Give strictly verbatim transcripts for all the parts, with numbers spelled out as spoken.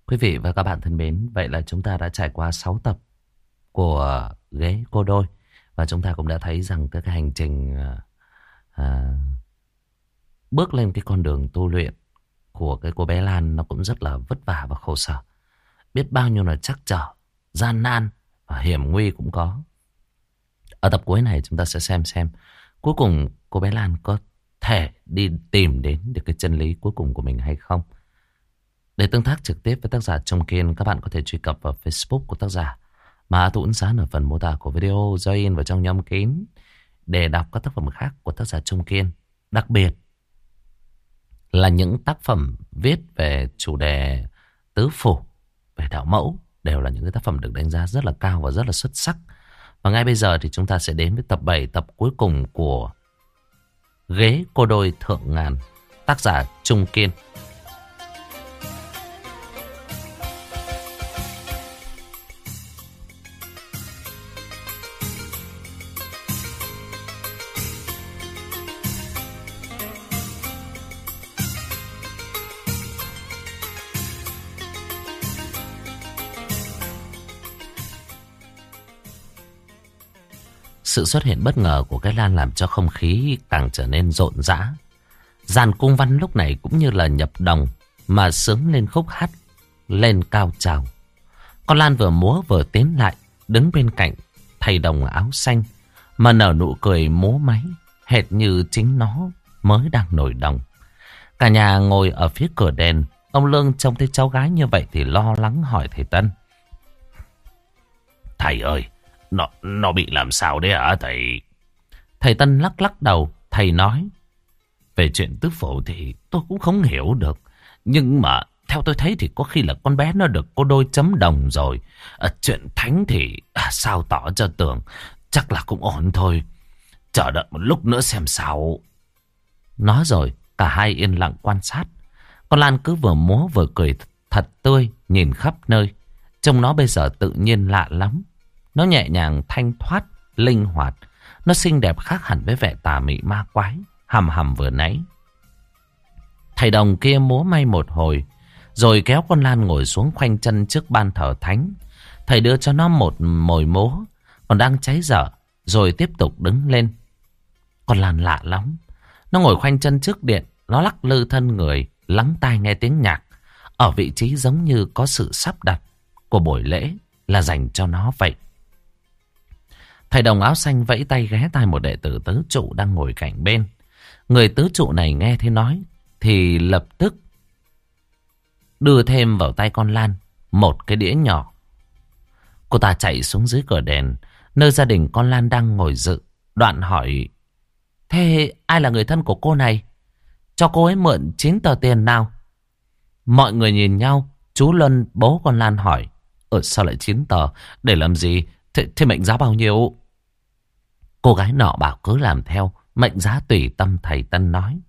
Quý vị và các bạn thân mến, vậy là chúng ta đã trải qua sáu tập của Ghế Cô Đôi. Và chúng ta cũng đã thấy rằng cái hành trình à, à, bước lên cái con đường tu luyện của cái cô bé Lan nó cũng rất là vất vả và khổ sở. Biết bao nhiêu là trắc trở, gian nan và hiểm nguy cũng có. Ở tập cuối này chúng ta sẽ xem xem cuối cùng cô bé Lan có thể đi tìm đến được cái chân lý cuối cùng của mình hay không. Để tương tác trực tiếp với tác giả Trung Kiên, các bạn có thể truy cập vào Facebook của tác giả mà Tuấn Sán ở phần mô tả của video, join vào trong nhóm kín để đọc các tác phẩm khác của tác giả Trung Kiên. Đặc biệt là những tác phẩm viết về chủ đề tứ phủ, về đạo mẫu, đều là những cái tác phẩm được đánh giá rất là cao và rất là xuất sắc. Và ngay bây giờ thì chúng ta sẽ đến với tập bảy, tập cuối cùng của Ghế Cô Đôi Thượng Ngàn, tác giả Trung Kiên. Sự xuất hiện bất ngờ của cái Lan làm cho không khí càng trở nên rộn rã. Dàn cung văn lúc này cũng như là nhập đồng mà sướng lên khúc hát lên cao trào. Con Lan vừa múa vừa tiến lại, đứng bên cạnh thầy đồng áo xanh mà nở nụ cười múa máy, hệt như chính nó mới đang nổi đồng. Cả nhà ngồi ở phía cửa đền. Ông Lương trông thấy cháu gái như vậy thì lo lắng hỏi thầy Tân: Thầy ơi, Nó nó bị làm sao đấy hả thầy? Thầy Tân lắc lắc đầu. Thầy nói: Về chuyện tứ phủ thì tôi cũng không hiểu được. Nhưng mà theo tôi thấy thì có khi là con bé nó được cô đôi chấm đồng rồi. À, chuyện thánh thì à, sao tỏ cho tưởng. Chắc là cũng ổn thôi. Chờ đợi một lúc nữa xem sao. Nói rồi cả hai yên lặng quan sát. Con Lan cứ vừa múa vừa cười thật tươi, nhìn khắp nơi. Trông nó bây giờ tự nhiên lạ lắm. Nó nhẹ nhàng, thanh thoát, linh hoạt. Nó xinh đẹp khác hẳn với vẻ tà mị ma quái hầm hầm vừa nãy. Thầy đồng kia múa may một hồi, rồi kéo con Lan ngồi xuống khoanh chân trước ban thờ thánh. Thầy đưa cho nó một mồi múa còn đang cháy dở, rồi tiếp tục đứng lên. Con Lan lạ lắm. Nó ngồi khoanh chân trước điện. Nó lắc lư thân người, lắng tai nghe tiếng nhạc. Ở vị trí giống như có sự sắp đặt của buổi lễ là dành cho nó vậy. Thầy đồng áo xanh vẫy tay ghé tai một đệ tử tứ trụ đang ngồi cạnh bên. Người tứ trụ này nghe thế nói thì lập tức đưa thêm vào tay con Lan một cái đĩa nhỏ. Cô ta chạy xuống dưới cửa đền, nơi gia đình con Lan đang ngồi dự. Đoạn hỏi: Thế ai là người thân của cô này? Cho cô ấy mượn chín tờ tiền nào? Mọi người nhìn nhau. Chú Luân, bố con Lan hỏi: Ờ sao lại chín tờ? Để làm gì? Thế, thế mệnh giá bao nhiêu? Cô gái nọ bảo cứ làm theo. Mệnh giá tùy tâm, thầy Tân nói.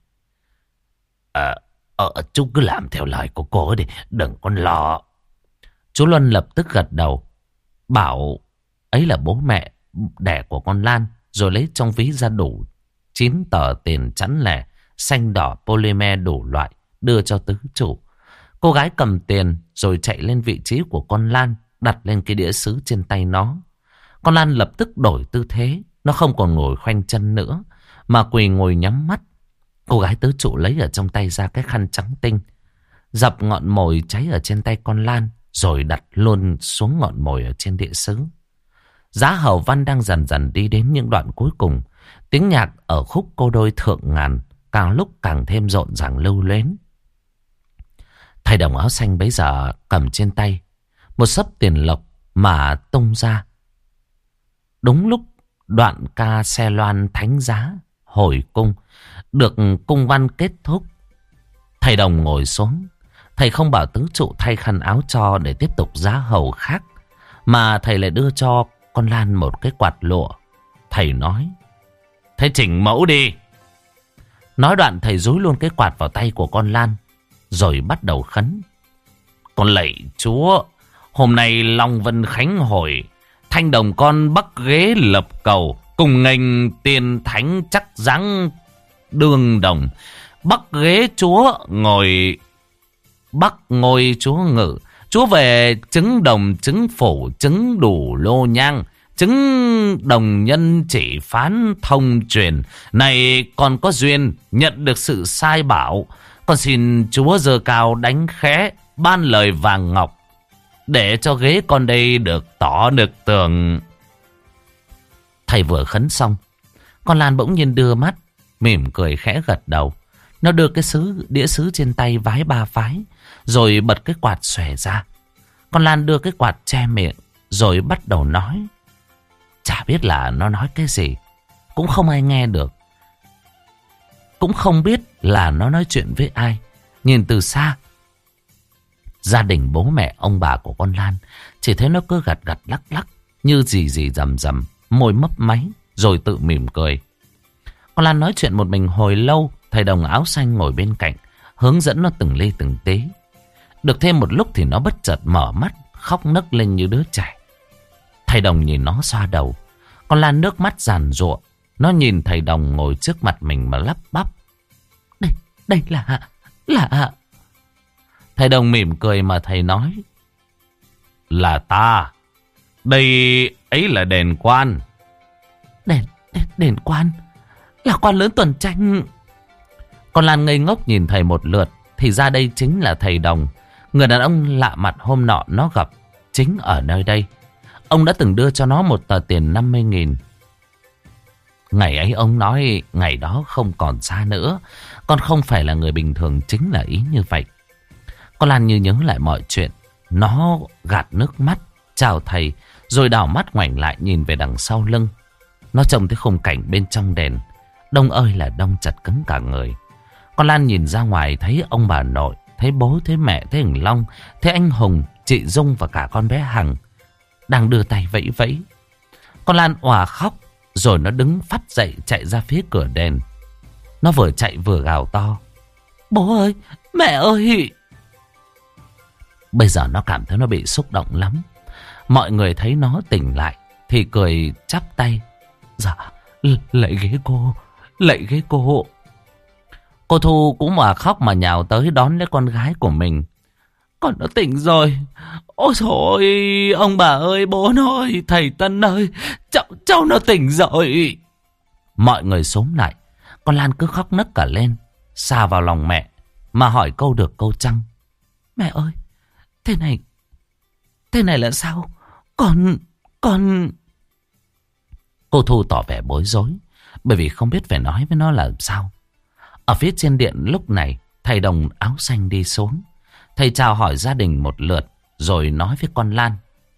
Ờ, ờ chú cứ làm theo lời của cô đi, đừng có lo. Chú Luân lập tức gật đầu, bảo ấy là bố mẹ đẻ của con Lan, rồi lấy trong ví ra đủ chín tờ tiền chẵn lẻ, xanh đỏ polymer đủ loại, đưa cho tứ chủ. Cô gái cầm tiền rồi chạy lên vị trí của con Lan, đặt lên cái đĩa sứ trên tay nó. Con Lan lập tức đổi tư thế. Nó không còn ngồi khoanh chân nữa, mà quỳ ngồi nhắm mắt. Cô gái tứ trụ lấy ở trong tay ra cái khăn trắng tinh, dập ngọn mồi cháy ở trên tay con Lan, rồi đặt luôn xuống ngọn mồi ở trên đĩa sứ. Giá hầu văn đang dần dần đi đến những đoạn cuối cùng. Tiếng nhạc ở khúc Cô Đôi Thượng Ngàn càng lúc càng thêm rộn ràng lưu luyến. Thầy đồng áo xanh bấy giờ cầm trên tay một xấp tiền lộc mà tung ra. Đúng lúc đoạn ca xe loan thánh giá hồi cung được cung văn kết thúc, thầy đồng ngồi xuống. Thầy không bảo tứ trụ thay khăn áo cho để tiếp tục giá hầu khác, mà thầy lại đưa cho con Lan một cái quạt lụa. Thầy nói: Thế chỉnh mẫu đi. Nói đoạn thầy dúi luôn cái quạt vào tay của con Lan, rồi bắt đầu khấn: Con lạy Chúa, hôm nay Long Vân Khánh hồi, thanh đồng con bắc ghế lập cầu, cùng nghênh tiên thánh chắc dáng đương đồng. Bắc ghế chúa ngồi, bắc ngôi chúa ngự, Chúa về trứng đồng, trứng phủ, trứng đủ lô nhang, trứng đồng nhân chỉ phán thông truyền. Này còn có duyên nhận được sự sai bảo. Con xin Chúa giơ cao đánh khẽ, ban lời vàng ngọc, để cho ghế con đây được tỏ được tường. Thầy vừa khấn xong, con Lan bỗng nhiên đưa mắt, mỉm cười khẽ gật đầu. Nó đưa cái sứ, đĩa sứ trên tay vái ba vái, rồi bật cái quạt xòe ra. Con Lan đưa cái quạt che miệng, rồi bắt đầu nói. Chả biết là nó nói cái gì, cũng không ai nghe được. Cũng không biết là nó nói chuyện với ai. Nhìn từ xa, gia đình bố mẹ ông bà của con Lan chỉ thấy nó cứ gật gật lắc lắc, như gì gì rầm rầm, môi mấp máy, rồi tự mỉm cười. Con Lan nói chuyện một mình hồi lâu. Thầy đồng áo xanh ngồi bên cạnh, hướng dẫn nó từng ly từng tí. Được thêm một lúc thì nó bất chợt mở mắt, khóc nấc lên như đứa trẻ. Thầy đồng nhìn nó xoa đầu. Con Lan nước mắt giàn giụa. Nó nhìn thầy đồng ngồi trước mặt mình mà lắp bắp. Đây, đây là, là... Thầy đồng mỉm cười mà thầy nói. Là ta. Đây ấy là đền quan. Đền, đền, đền quan? Là quan lớn tuần tranh. Con Lan ngây ngốc nhìn thầy một lượt. Thì ra đây chính là thầy đồng, người đàn ông lạ mặt hôm nọ nó gặp chính ở nơi đây. Ông đã từng đưa cho nó một tờ tiền năm mươi nghìn. Ngày ấy ông nói ngày đó không còn xa nữa, con không phải là người bình thường, chính là ý như vậy. Con Lan như nhớ lại mọi chuyện. Nó gạt nước mắt chào thầy, rồi đảo mắt ngoảnh lại nhìn về đằng sau lưng. Nó trông thấy khung cảnh bên trong đền đông ơi là đông, chật cứng cả người. Con Lan nhìn ra ngoài thấy ông bà nội, thấy bố, thấy mẹ, thấy thằng Long, thấy anh Hùng, chị Dung và cả con bé Hằng đang đưa tay vẫy vẫy. Con Lan òa khóc, rồi nó đứng phắt dậy chạy ra phía cửa đền. Nó vừa chạy vừa gào to. Bố ơi, mẹ ơi! Bây giờ nó cảm thấy nó bị xúc động lắm. Mọi người thấy nó tỉnh lại thì cười chắp tay. Dạ, lạy ghế cô, lạy ghế cô. Cô Thu cũng mà khóc mà nhào tới đón lấy con gái của mình. Con nó tỉnh rồi. Ôi trời ơi, ông bà ơi, bố nó ơi, thầy Tân ơi, cháu, cháu nó tỉnh rồi. Mọi người xúm lại. Con Lan cứ khóc nấc cả lên, xà vào lòng mẹ mà hỏi câu được câu trăng. Mẹ ơi, thế này, thế này là sao? Con, con... Cô Thu tỏ vẻ bối rối, bởi vì không biết phải nói với nó là sao. Ở phía trên điện lúc này, thầy đồng áo xanh đi xuống. Thầy chào hỏi gia đình một lượt, rồi nói với con Lan.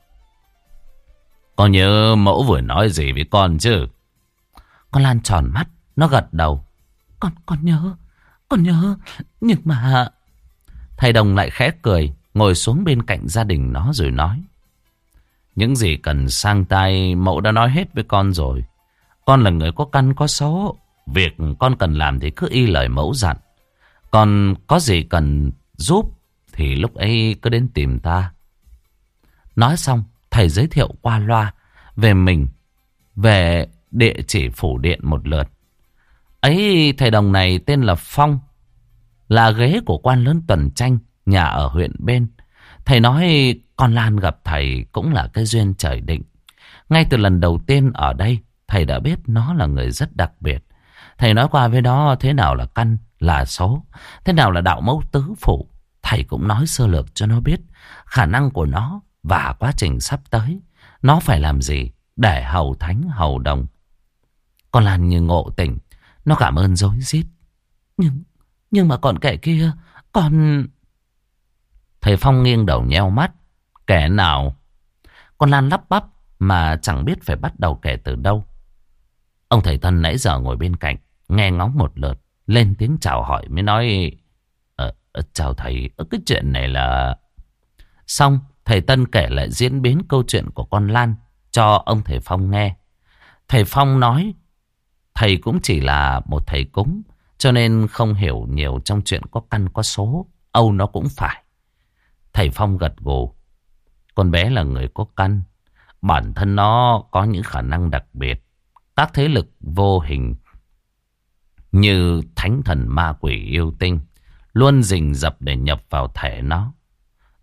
Con nhớ mẫu vừa nói gì với con chứ? Con Lan tròn mắt, nó gật đầu. Con, con nhớ, con nhớ, nhưng mà... Thầy đồng lại khẽ cười, ngồi xuống bên cạnh gia đình nó rồi nói. Những gì cần sang tay mẫu đã nói hết với con rồi. Con là người có căn có số. Việc con cần làm thì cứ y lời mẫu dặn. Còn có gì cần giúp thì lúc ấy cứ đến tìm ta. Nói xong, thầy giới thiệu qua loa về mình, về địa chỉ phủ điện một lượt. Ấy, thầy đồng này tên là Phong, là ghế của quan lớn tuần tranh, nhà ở huyện bên. Thầy nói con Lan gặp thầy cũng là cái duyên trời định. Ngay từ lần đầu tiên ở đây, thầy đã biết nó là người rất đặc biệt. Thầy nói qua với nó thế nào là căn, là số, thế nào là đạo mẫu tứ phủ. Thầy cũng nói sơ lược cho nó biết khả năng của nó và quá trình sắp tới. Nó phải làm gì để hầu thánh hầu đồng. Con Lan như ngộ tỉnh, nó cảm ơn rối rít. Nhưng, nhưng mà còn kẻ kia, còn... Thầy Phong nghiêng đầu nheo mắt. Kẻ nào? Con Lan lắp bắp mà chẳng biết phải bắt đầu kể từ đâu. Ông thầy Tân nãy giờ ngồi bên cạnh, nghe ngóng một lượt, lên tiếng chào hỏi mới nói. Ờ, chào thầy, cái chuyện này là... Xong, thầy Tân kể lại diễn biến câu chuyện của con Lan cho ông thầy Phong nghe. Thầy Phong nói thầy cũng chỉ là một thầy cúng, cho nên không hiểu nhiều trong chuyện có căn có số. Âu nó cũng phải. Thầy Phong gật gù. Con bé là người có căn, bản thân nó có những khả năng đặc biệt. Các thế lực vô hình như thánh thần ma quỷ yêu tinh luôn rình rập để nhập vào thể nó.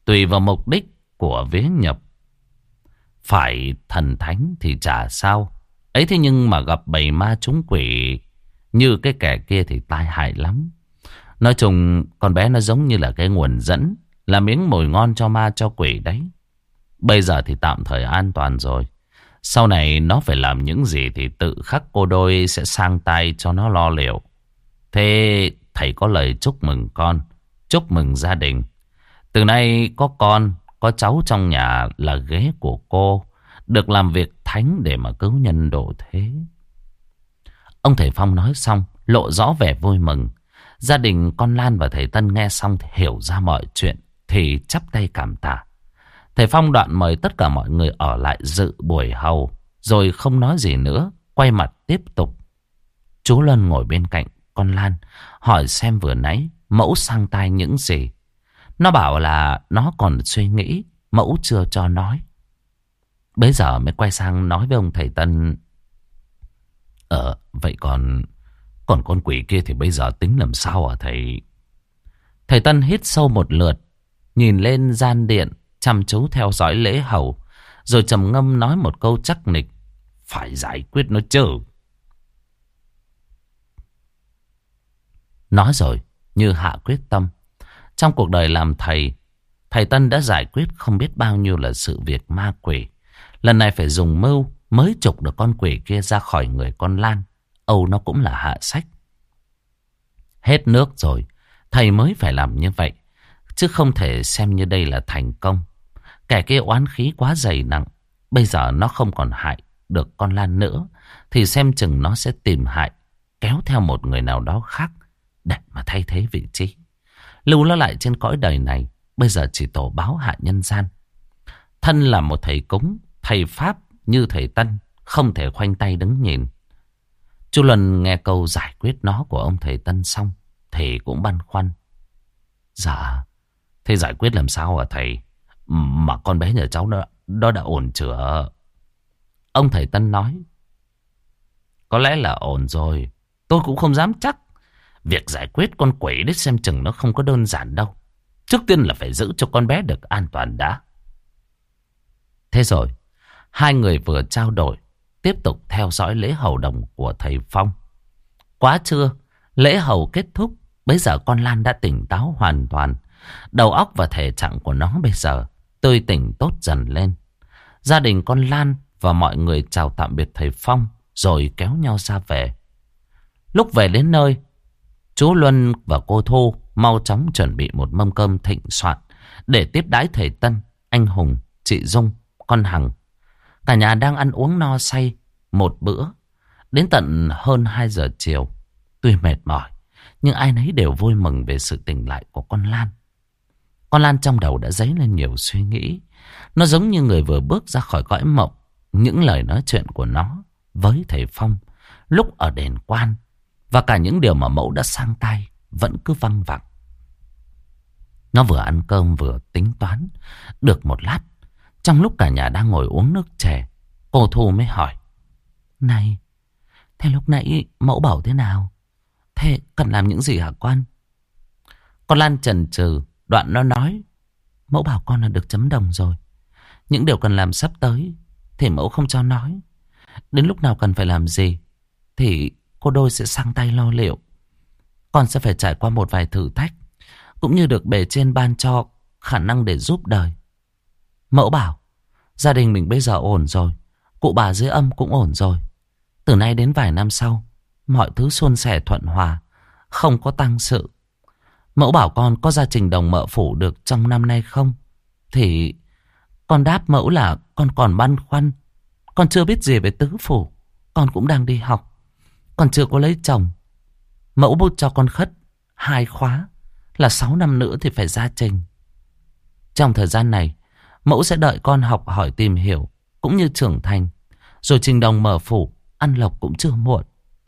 Tùy vào mục đích của vế nhập. Phải thần thánh thì chả sao. Ấy thế nhưng mà gặp bầy ma trúng quỷ như cái kẻ kia thì tai hại lắm. Nói chung con bé nó giống như là cái nguồn dẫn, là miếng mồi ngon cho ma cho quỷ đấy. Bây giờ thì tạm thời an toàn rồi. Sau này nó phải làm những gì thì tự khắc cô đôi sẽ sang tay cho nó lo liệu. Thế thầy có lời chúc mừng con, chúc mừng gia đình. Từ nay có con, có cháu trong nhà là ghế của cô, được làm việc thánh để mà cứu nhân độ thế. Ông thầy Phong nói xong, lộ rõ vẻ vui mừng. Gia đình con Lan và thầy Tân nghe xong thì hiểu ra mọi chuyện, thì chắp tay cảm tạ. Thầy Phong đoạn mời tất cả mọi người ở lại dự buổi hầu, rồi không nói gì nữa, quay mặt tiếp tục. Chú Luân ngồi bên cạnh con Lan, hỏi xem vừa nãy mẫu sang tay những gì. Nó bảo là nó còn suy nghĩ, mẫu chưa cho nói. Bây giờ mới quay sang nói với ông thầy Tân. Ờ, vậy còn Còn con quỷ kia thì bây giờ tính làm sao hả thầy? Thầy Tân hít sâu một lượt, nhìn lên gian điện, chăm chú theo dõi lễ hầu, rồi trầm ngâm nói một câu chắc nịch. Phải giải quyết nó chứ. Nói rồi như hạ quyết tâm. Trong cuộc đời làm thầy, thầy Tân đã giải quyết không biết bao nhiêu là sự việc ma quỷ. Lần này phải dùng mưu mới trục được con quỷ kia ra khỏi người con Lan. Âu nó cũng là hạ sách. Hết nước rồi, thầy mới phải làm như vậy, chứ không thể xem như đây là thành công. Kẻ kia oán khí quá dày nặng. Bây giờ nó không còn hại được con Lan nữa, thì xem chừng nó sẽ tìm hại, kéo theo một người nào đó khác để mà thay thế vị trí. Lưu nó lại trên cõi đời này, bây giờ chỉ tổ báo hại nhân gian. Thân là một thầy cúng, thầy Pháp như thầy Tân, không thể khoanh tay đứng nhìn. Chú Luân nghe câu giải quyết nó của ông thầy Tân xong thì cũng băn khoăn. Dạ, thế giải quyết làm sao hả thầy? Mà con bé nhà cháu đó, đó đã ổn chưa? Ông thầy Tân nói. Có lẽ là ổn rồi, tôi cũng không dám chắc. Việc giải quyết con quỷ đấy xem chừng nó không có đơn giản đâu. Trước tiên là phải giữ cho con bé được an toàn đã. Thế rồi, hai người vừa trao đổi, tiếp tục theo dõi lễ hầu đồng của thầy Phong. Quá trưa, lễ hầu kết thúc. Bây giờ con Lan đã tỉnh táo hoàn toàn. Đầu óc và thể trạng của nó bây giờ tươi tỉnh tốt dần lên. Gia đình con Lan và mọi người chào tạm biệt thầy Phong, rồi kéo nhau ra về. Lúc về đến nơi, chú Luân và cô Thu mau chóng chuẩn bị một mâm cơm thịnh soạn để tiếp đãi thầy Tân, anh Hùng, chị Dung, con Hằng. Cả nhà đang ăn uống no say một bữa đến tận hơn hai giờ chiều. Tuy mệt mỏi, nhưng ai nấy đều vui mừng về sự tỉnh lại của con Lan. Con Lan trong đầu đã dấy lên nhiều suy nghĩ. Nó giống như người vừa bước ra khỏi cõi mộng. Những lời nói chuyện của nó với thầy Phong lúc ở đền quan, và cả những điều mà mẫu đã sang tay vẫn cứ văng vẳng. Nó vừa ăn cơm vừa tính toán. Được một lát, trong lúc cả nhà đang ngồi uống nước chè, cô Thu mới hỏi. Này, thế lúc nãy mẫu bảo thế nào? Thế cần làm những gì hả quan? Con Lan chần chừ, đoạn nó nói. Mẫu bảo con là được chấm đồng rồi. Những điều cần làm sắp tới thì mẫu không cho nói. Đến lúc nào cần phải làm gì thì cô đôi sẽ sang tay lo liệu. Con sẽ phải trải qua một vài thử thách, cũng như được bề trên ban cho khả năng để giúp đời. Mẫu bảo gia đình mình bây giờ ổn rồi, cụ bà dưới âm cũng ổn rồi. Từ nay đến vài năm sau, mọi thứ suôn sẻ thuận hòa, không có tăng sự. Mẫu bảo con có ra trình đồng mợ phủ được trong năm nay không? Thì con đáp mẫu là con còn băn khoăn. Con chưa biết gì về tứ phủ, con cũng đang đi học, con chưa có lấy chồng. Mẫu bút cho con khất hai khóa, là sáu năm nữa thì phải ra trình. Trong thời gian này, mẫu sẽ đợi con học hỏi tìm hiểu, cũng như trưởng thành, rồi trình đồng mở phủ, ăn lộc cũng chưa muộn.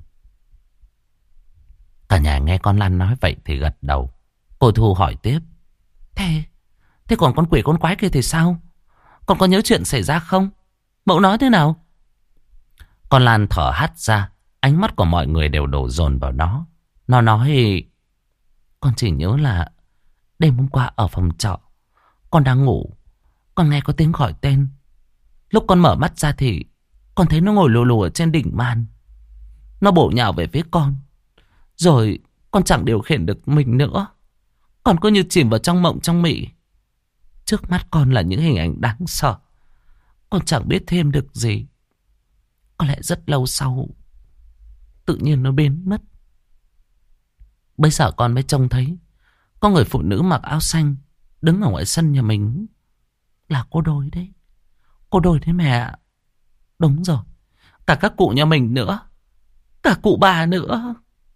Cả nhà nghe con Lan nói vậy thì gật đầu. Cô Thu hỏi tiếp. Thế, thế còn con quỷ con quái kia thì sao? Con có nhớ chuyện xảy ra không? Mẫu nói thế nào? Con Lan thở hắt ra. Ánh mắt của mọi người đều đổ dồn vào nó. Nó nói. Con chỉ nhớ là đêm hôm qua ở phòng trọ, Con đang ngủ, con nghe có tiếng gọi tên. Lúc con mở mắt ra thì con thấy nó ngồi lù lù ở trên đỉnh màn. Nó bổ nhào về phía con. Rồi con chẳng điều khiển được mình nữa. Con cứ như chìm vào trong mộng trong mị. Trước mắt con là những hình ảnh đáng sợ. Con chẳng biết thêm được gì. Có lẽ rất lâu sau tự nhiên nó biến mất. Bây giờ con mới trông thấy có người phụ nữ mặc áo xanh đứng ở ngoài sân nhà mình. Là cô Đôi đấy. Cô Đôi đấy mẹ. Đúng rồi. Cả các cụ nhà mình nữa. Cả cụ bà nữa.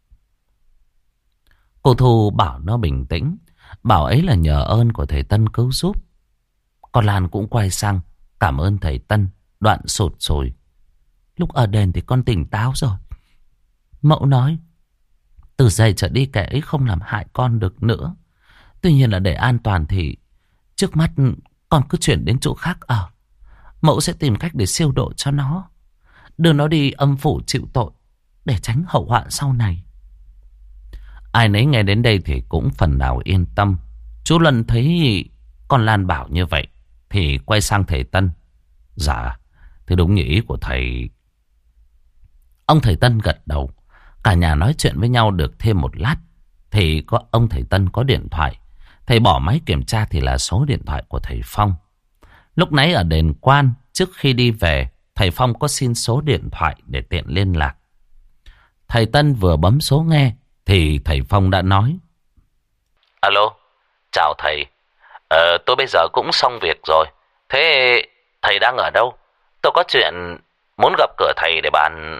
Cô Thu bảo nó bình tĩnh. Bảo ấy là nhờ ơn của thầy Tân cứu giúp. Con Lan cũng quay sang cảm ơn thầy Tân. Đoạn sụt sùi. Lúc ở đền thì con tỉnh táo rồi. Mẫu nói từ giây trở đi kẻ ấy không làm hại con được nữa. Tuy nhiên là để an toàn thì trước mắt con cứ chuyển đến chỗ khác ở. Mẫu sẽ tìm cách để siêu độ cho nó, đưa nó đi âm phủ chịu tội, để tránh hậu họa sau này. Ai nấy nghe đến đây thì cũng phần nào yên tâm. Chú Luân thấy con Lan bảo như vậy thì quay sang thầy Tân. Dạ, thế đúng như ý của thầy. Ông thầy Tân gật đầu. Cả nhà nói chuyện với nhau được thêm một lát thì có ông thầy Tân có điện thoại. Thầy bỏ máy kiểm tra thì là số điện thoại của thầy Phong. Lúc nãy ở đền quan, trước khi đi về, thầy Phong có xin số điện thoại để tiện liên lạc. Thầy Tân vừa bấm số nghe thì thầy Phong đã nói. Alo, chào thầy. Ờ, tôi bây giờ cũng xong việc rồi. Thế thầy đang ở đâu? Tôi có chuyện muốn gặp cửa thầy để bàn.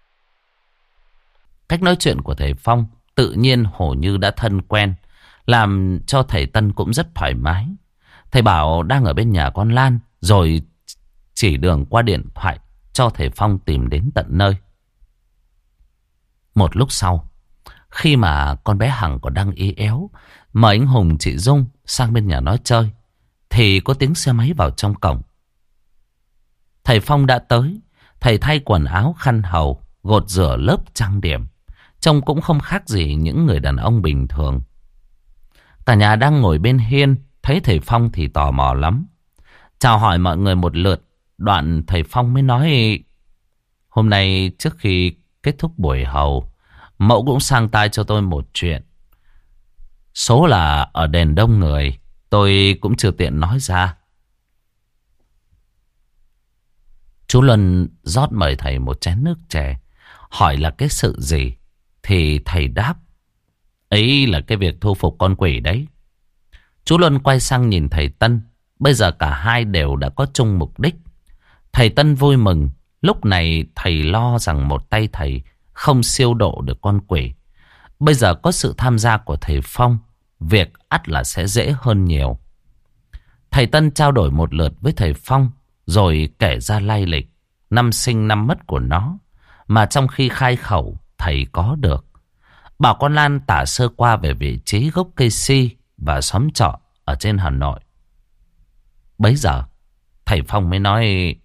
Cách nói chuyện của thầy Phong tự nhiên hầu như đã thân quen, làm cho thầy Tân cũng rất thoải mái. Thầy bảo đang ở bên nhà con Lan, rồi chỉ đường qua điện thoại cho thầy Phong tìm đến tận nơi. Một lúc sau, khi mà con bé Hằng còn đang ý éo mời anh Hùng chị Dung sang bên nhà nó chơi, thì có tiếng xe máy vào trong cổng. Thầy Phong đã tới. Thầy thay quần áo khăn hầu, gột rửa lớp trang điểm, trông cũng không khác gì những người đàn ông bình thường. Cả nhà đang ngồi bên hiên, thấy thầy Phong thì tò mò lắm. Chào hỏi mọi người một lượt, đoạn thầy Phong mới nói: hôm nay trước khi kết thúc buổi hầu, mẫu cũng sang tai cho tôi một chuyện. Số là ở đền đông người, tôi cũng chưa tiện nói ra. Chú Luân rót mời thầy một chén nước chè, hỏi là cái sự gì, thì thầy đáp: ấy là cái việc thu phục con quỷ đấy. Chú Luân quay sang nhìn thầy Tân. Bây giờ cả hai đều đã có chung mục đích. Thầy Tân vui mừng. Lúc này thầy lo rằng một tay thầy không siêu độ được con quỷ. Bây giờ có sự tham gia của thầy Phong, việc ắt là sẽ dễ hơn nhiều. Thầy Tân trao đổi một lượt với thầy Phong, rồi kể ra lai lịch, năm sinh năm mất của nó, mà trong khi khai khẩu thầy có được. Bảo con Lan tả sơ qua về vị trí gốc cây si và xóm trọ ở trên Hà Nội. Bấy giờ thầy Phong mới nói: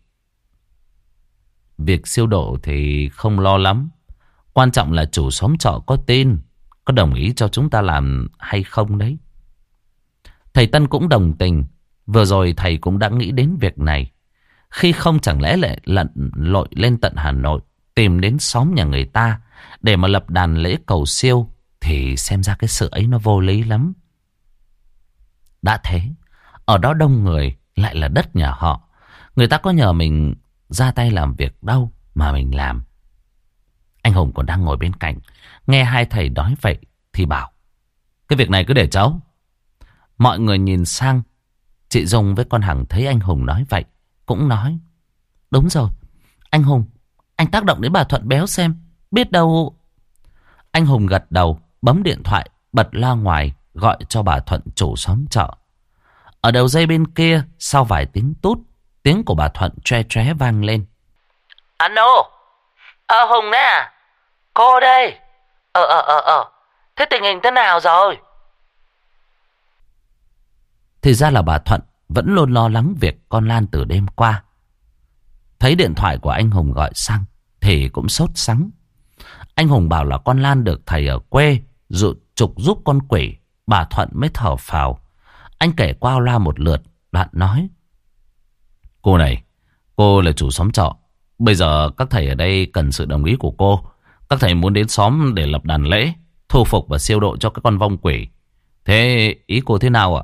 việc siêu độ thì không lo lắm, quan trọng là chủ xóm trọ có tin, có đồng ý cho chúng ta làm hay không đấy. Thầy Tân cũng đồng tình. Vừa rồi thầy cũng đã nghĩ đến việc này. Khi không chẳng lẽ lại lặn lội lên tận Hà Nội, tìm đến xóm nhà người ta để mà lập đàn lễ cầu siêu, thì xem ra cái sự ấy nó vô lý lắm. Đã thế, ở đó đông người, lại là đất nhà họ, người ta có nhờ mình ra tay làm việc đâu mà mình làm. Anh Hùng còn đang ngồi bên cạnh, nghe hai thầy nói vậy thì bảo: cái việc này cứ để cháu. Mọi người nhìn sang. Chị Dung với con Hằng thấy anh Hùng nói vậy cũng nói: đúng rồi, anh Hùng, anh tác động đến bà Thuận béo xem, biết đâu. Anh Hùng gật đầu, bấm điện thoại, bật loa ngoài gọi cho bà Thuận chủ xóm trọ. Ở đầu dây bên kia, sau vài tiếng tút, tiếng của bà Thuận tre tre vang lên: alo, ờ Hùng đấy à? Cô đây. Ờ ờ ờ ờ Thế tình hình thế nào rồi? Thì ra là bà Thuận vẫn luôn lo lắng việc con Lan từ đêm qua. Thấy điện thoại của anh Hùng gọi sang thì cũng sốt sắng. Anh Hùng bảo là con Lan được thầy ở quê dụ trục giúp con quỷ. Bà Thuận mới thở phào. Anh kể qua loa một lượt, đoạn nói. Cô này, cô là chủ xóm trọ. Bây giờ các thầy ở đây cần sự đồng ý của cô. Các thầy muốn đến xóm để lập đàn lễ, thu phục và siêu độ cho các con vong quỷ. Thế ý cô thế nào ạ?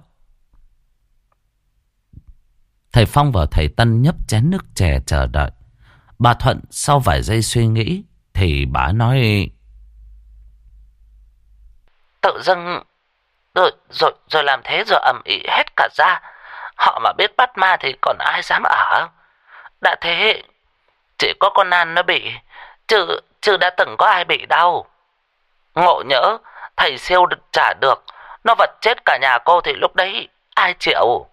Thầy Phong và thầy Tân nhấp chén nước chè chờ đợi. Bà Thuận sau vài giây suy nghĩ thì bà nói. Tự dưng rồi, rồi, rồi làm thế rồi ầm ĩ hết cả ra. Họ mà biết bắt ma thì còn ai dám ở. Đã thế chỉ có con An nó bị, chứ, chứ đã từng có ai bị đâu. Ngộ nhỡ thầy siêu được trả được, nó vật chết cả nhà cô thì lúc đấy ai chịu?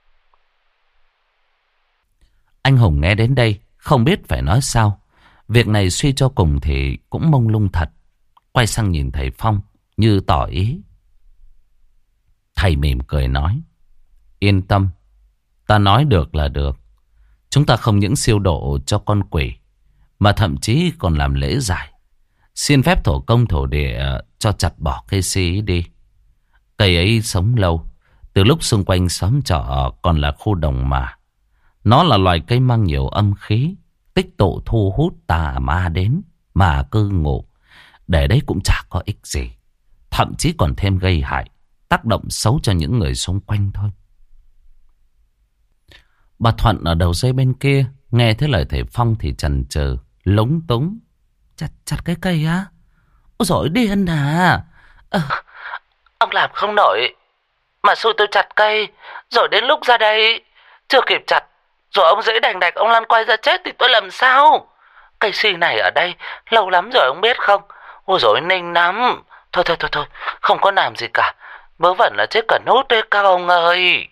Anh Hùng nghe đến đây không biết phải nói sao. Việc này suy cho cùng thì cũng mông lung thật. Quay sang nhìn thầy Phong như tỏ ý. Thầy mỉm cười nói. Yên tâm, ta nói được là được. Chúng ta không những siêu độ cho con quỷ, mà thậm chí còn làm lễ giải. Xin phép thổ công thổ địa cho chặt bỏ cây si đi. Cây ấy sống lâu, từ lúc xung quanh xóm trọ còn là khu đồng mà. Nó là loài cây mang nhiều âm khí, tích tụ thu hút tà ma đến mà cư ngụ. Để đấy cũng chả có ích gì, thậm chí còn thêm gây hại, tác động xấu cho những người xung quanh thôi. Bà Thuận ở đầu dây bên kia nghe thấy lời thầy Phong thì chần chừ, lúng túng. Chặt chặt cái cây á? Ôi dồi điên à. à Ông làm không nổi mà xui tôi chặt cây, rồi đến lúc ra đây chưa kịp chặt, rồi ông dễ đành đạch ông lăn quay ra chết thì tôi làm sao? Cây si này ở đây lâu lắm rồi ông biết không? Ôi dồi ninh lắm. Thôi thôi thôi thôi, không có làm gì cả, vớ vẩn là chết cả nốt đấy các ông ơi.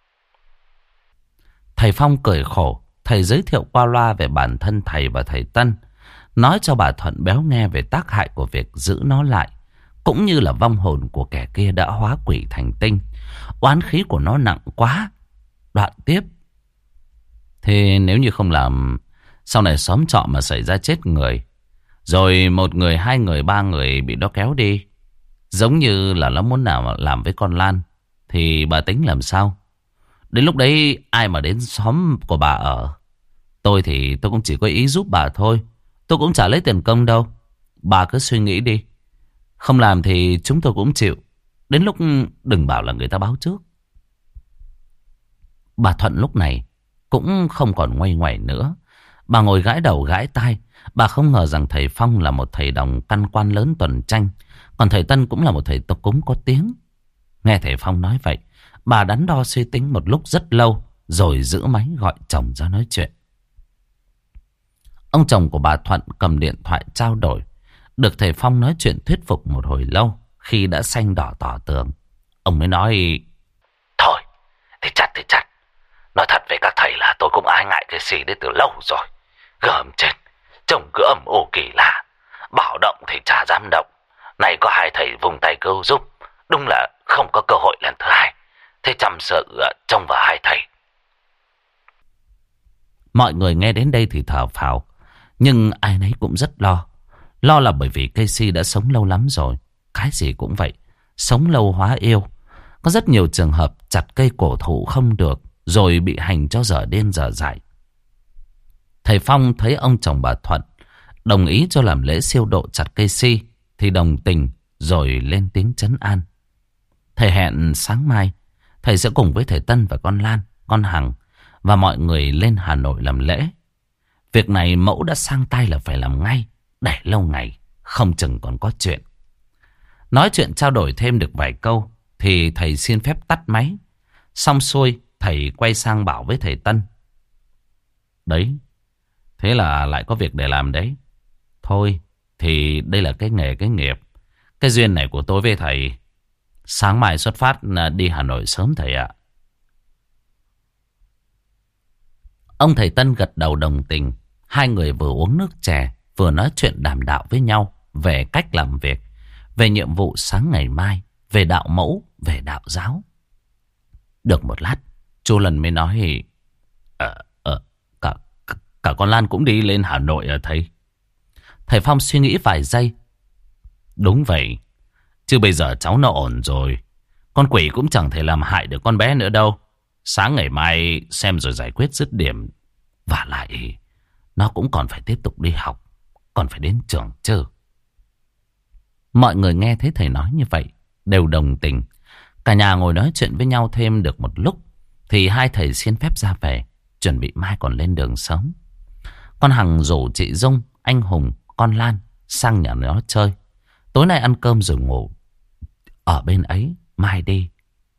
Thầy Phong cười khổ. Thầy giới thiệu qua loa về bản thân thầy và thầy Tân, nói cho bà Thuận béo nghe về tác hại của việc giữ nó lại, cũng như là vong hồn của kẻ kia đã hóa quỷ thành tinh. Oán khí của nó nặng quá. Đoạn tiếp. Thế nếu như không làm, sau này xóm trọ mà xảy ra chết người, rồi một người, hai người, ba người bị nó kéo đi, giống như là nó muốn nào làm với con Lan, thì bà tính làm sao? Đến lúc đấy ai mà đến xóm của bà ở, tôi thì tôi cũng chỉ có ý giúp bà thôi. Tôi cũng chả lấy tiền công đâu. Bà cứ suy nghĩ đi. Không làm thì chúng tôi cũng chịu. Đến lúc đừng bảo là người ta báo trước. Bà Thuận lúc này cũng không còn ngoay ngoẩy nữa. Bà ngồi gãi đầu gãi tai. Bà không ngờ rằng thầy Phong là một thầy đồng căn quan lớn tuần tranh, còn thầy Tân cũng là một thầy tục cúng có tiếng. Nghe thầy Phong nói vậy, bà đắn đo suy tính một lúc rất lâu, rồi giữ máy gọi chồng ra nói chuyện. Ông chồng của bà Thuận cầm điện thoại trao đổi, được thầy Phong nói chuyện thuyết phục một hồi lâu. Khi đã xanh đỏ tỏ tường, ông mới nói. Thôi thì chặt thì chặt. Nói thật với các thầy là tôi cũng ái ngại cái xì đấy từ lâu rồi. Gờm trên trông cứ ẩm ồ kỳ lạ, bảo động thì chả dám động. Này có hai thầy vùng tay cứu giúp, đúng là không có cơ hội lần thứ hai. Thế chăm sự trông vào hai thầy. Mọi người nghe đến đây thì thở phào, nhưng ai nấy cũng rất lo. Lo là bởi vì cây si đã sống lâu lắm rồi. Cái gì cũng vậy, sống lâu hóa yêu. Có rất nhiều trường hợp chặt cây cổ thụ không được, rồi bị hành cho dở điên dở dại. Thầy Phong thấy ông chồng bà Thuận đồng ý cho làm lễ siêu độ chặt cây si, thì đồng tình rồi lên tiếng trấn an. Thầy hẹn sáng mai thầy sẽ cùng với thầy Tân và con Lan, con Hằng và mọi người lên Hà Nội làm lễ. Việc này mẫu đã sang tay là phải làm ngay, để lâu ngày không chừng còn có chuyện. Nói chuyện trao đổi thêm được vài câu thì thầy xin phép tắt máy. Xong xuôi, thầy quay sang bảo với thầy Tân. Đấy, thế là lại có việc để làm đấy. Thôi, thì đây là cái nghề cái nghiệp. Cái duyên này của tôi với thầy. Sáng mai xuất phát đi Hà Nội sớm thầy ạ. Ông thầy Tân gật đầu đồng tình. Hai người vừa uống nước chè, vừa nói chuyện đàm đạo với nhau về cách làm việc, về nhiệm vụ sáng ngày mai, về đạo mẫu, về đạo giáo. Được một lát, chú Lần mới nói. Ờ, ờ, cả, cả, cả con Lan cũng đi lên Hà Nội à thầy? Thầy Phong suy nghĩ vài giây. Đúng vậy, chứ bây giờ cháu nó ổn rồi, Con quỷ cũng chẳng thể làm hại được con bé nữa đâu. Sáng ngày mai xem rồi giải quyết dứt điểm. Và lại nó cũng còn phải tiếp tục đi học, còn phải đến trường chứ. Mọi người nghe thấy thầy nói như vậy đều đồng tình. Cả nhà ngồi nói chuyện với nhau thêm được một lúc thì hai thầy xin phép ra về, chuẩn bị mai còn lên đường sớm. Con Hằng rủ chị Dung, anh Hùng, con Lan sang nhà nó chơi. Tối nay ăn cơm rồi ngủ ở bên ấy, mai đi.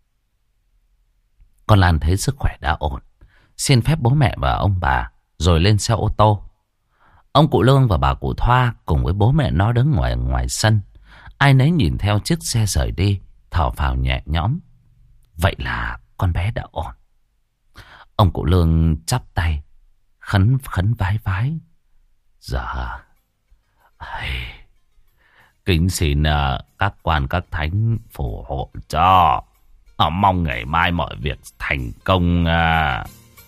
Con Lan thấy sức khỏe đã ổn, xin phép bố mẹ và ông bà rồi lên xe ô tô. Ông cụ Lương và bà cụ Thoa cùng với bố mẹ nó đứng ngoài ngoài sân. Ai nấy nhìn theo chiếc xe rời đi, thở phào nhẹ nhõm. Vậy là con bé đã ổn. Ông cụ Lương chắp tay, khấn khấn vái vái. Dạ, kính xin uh, các quan các thánh phù hộ cho. À, mong ngày mai mọi việc thành công. Uh.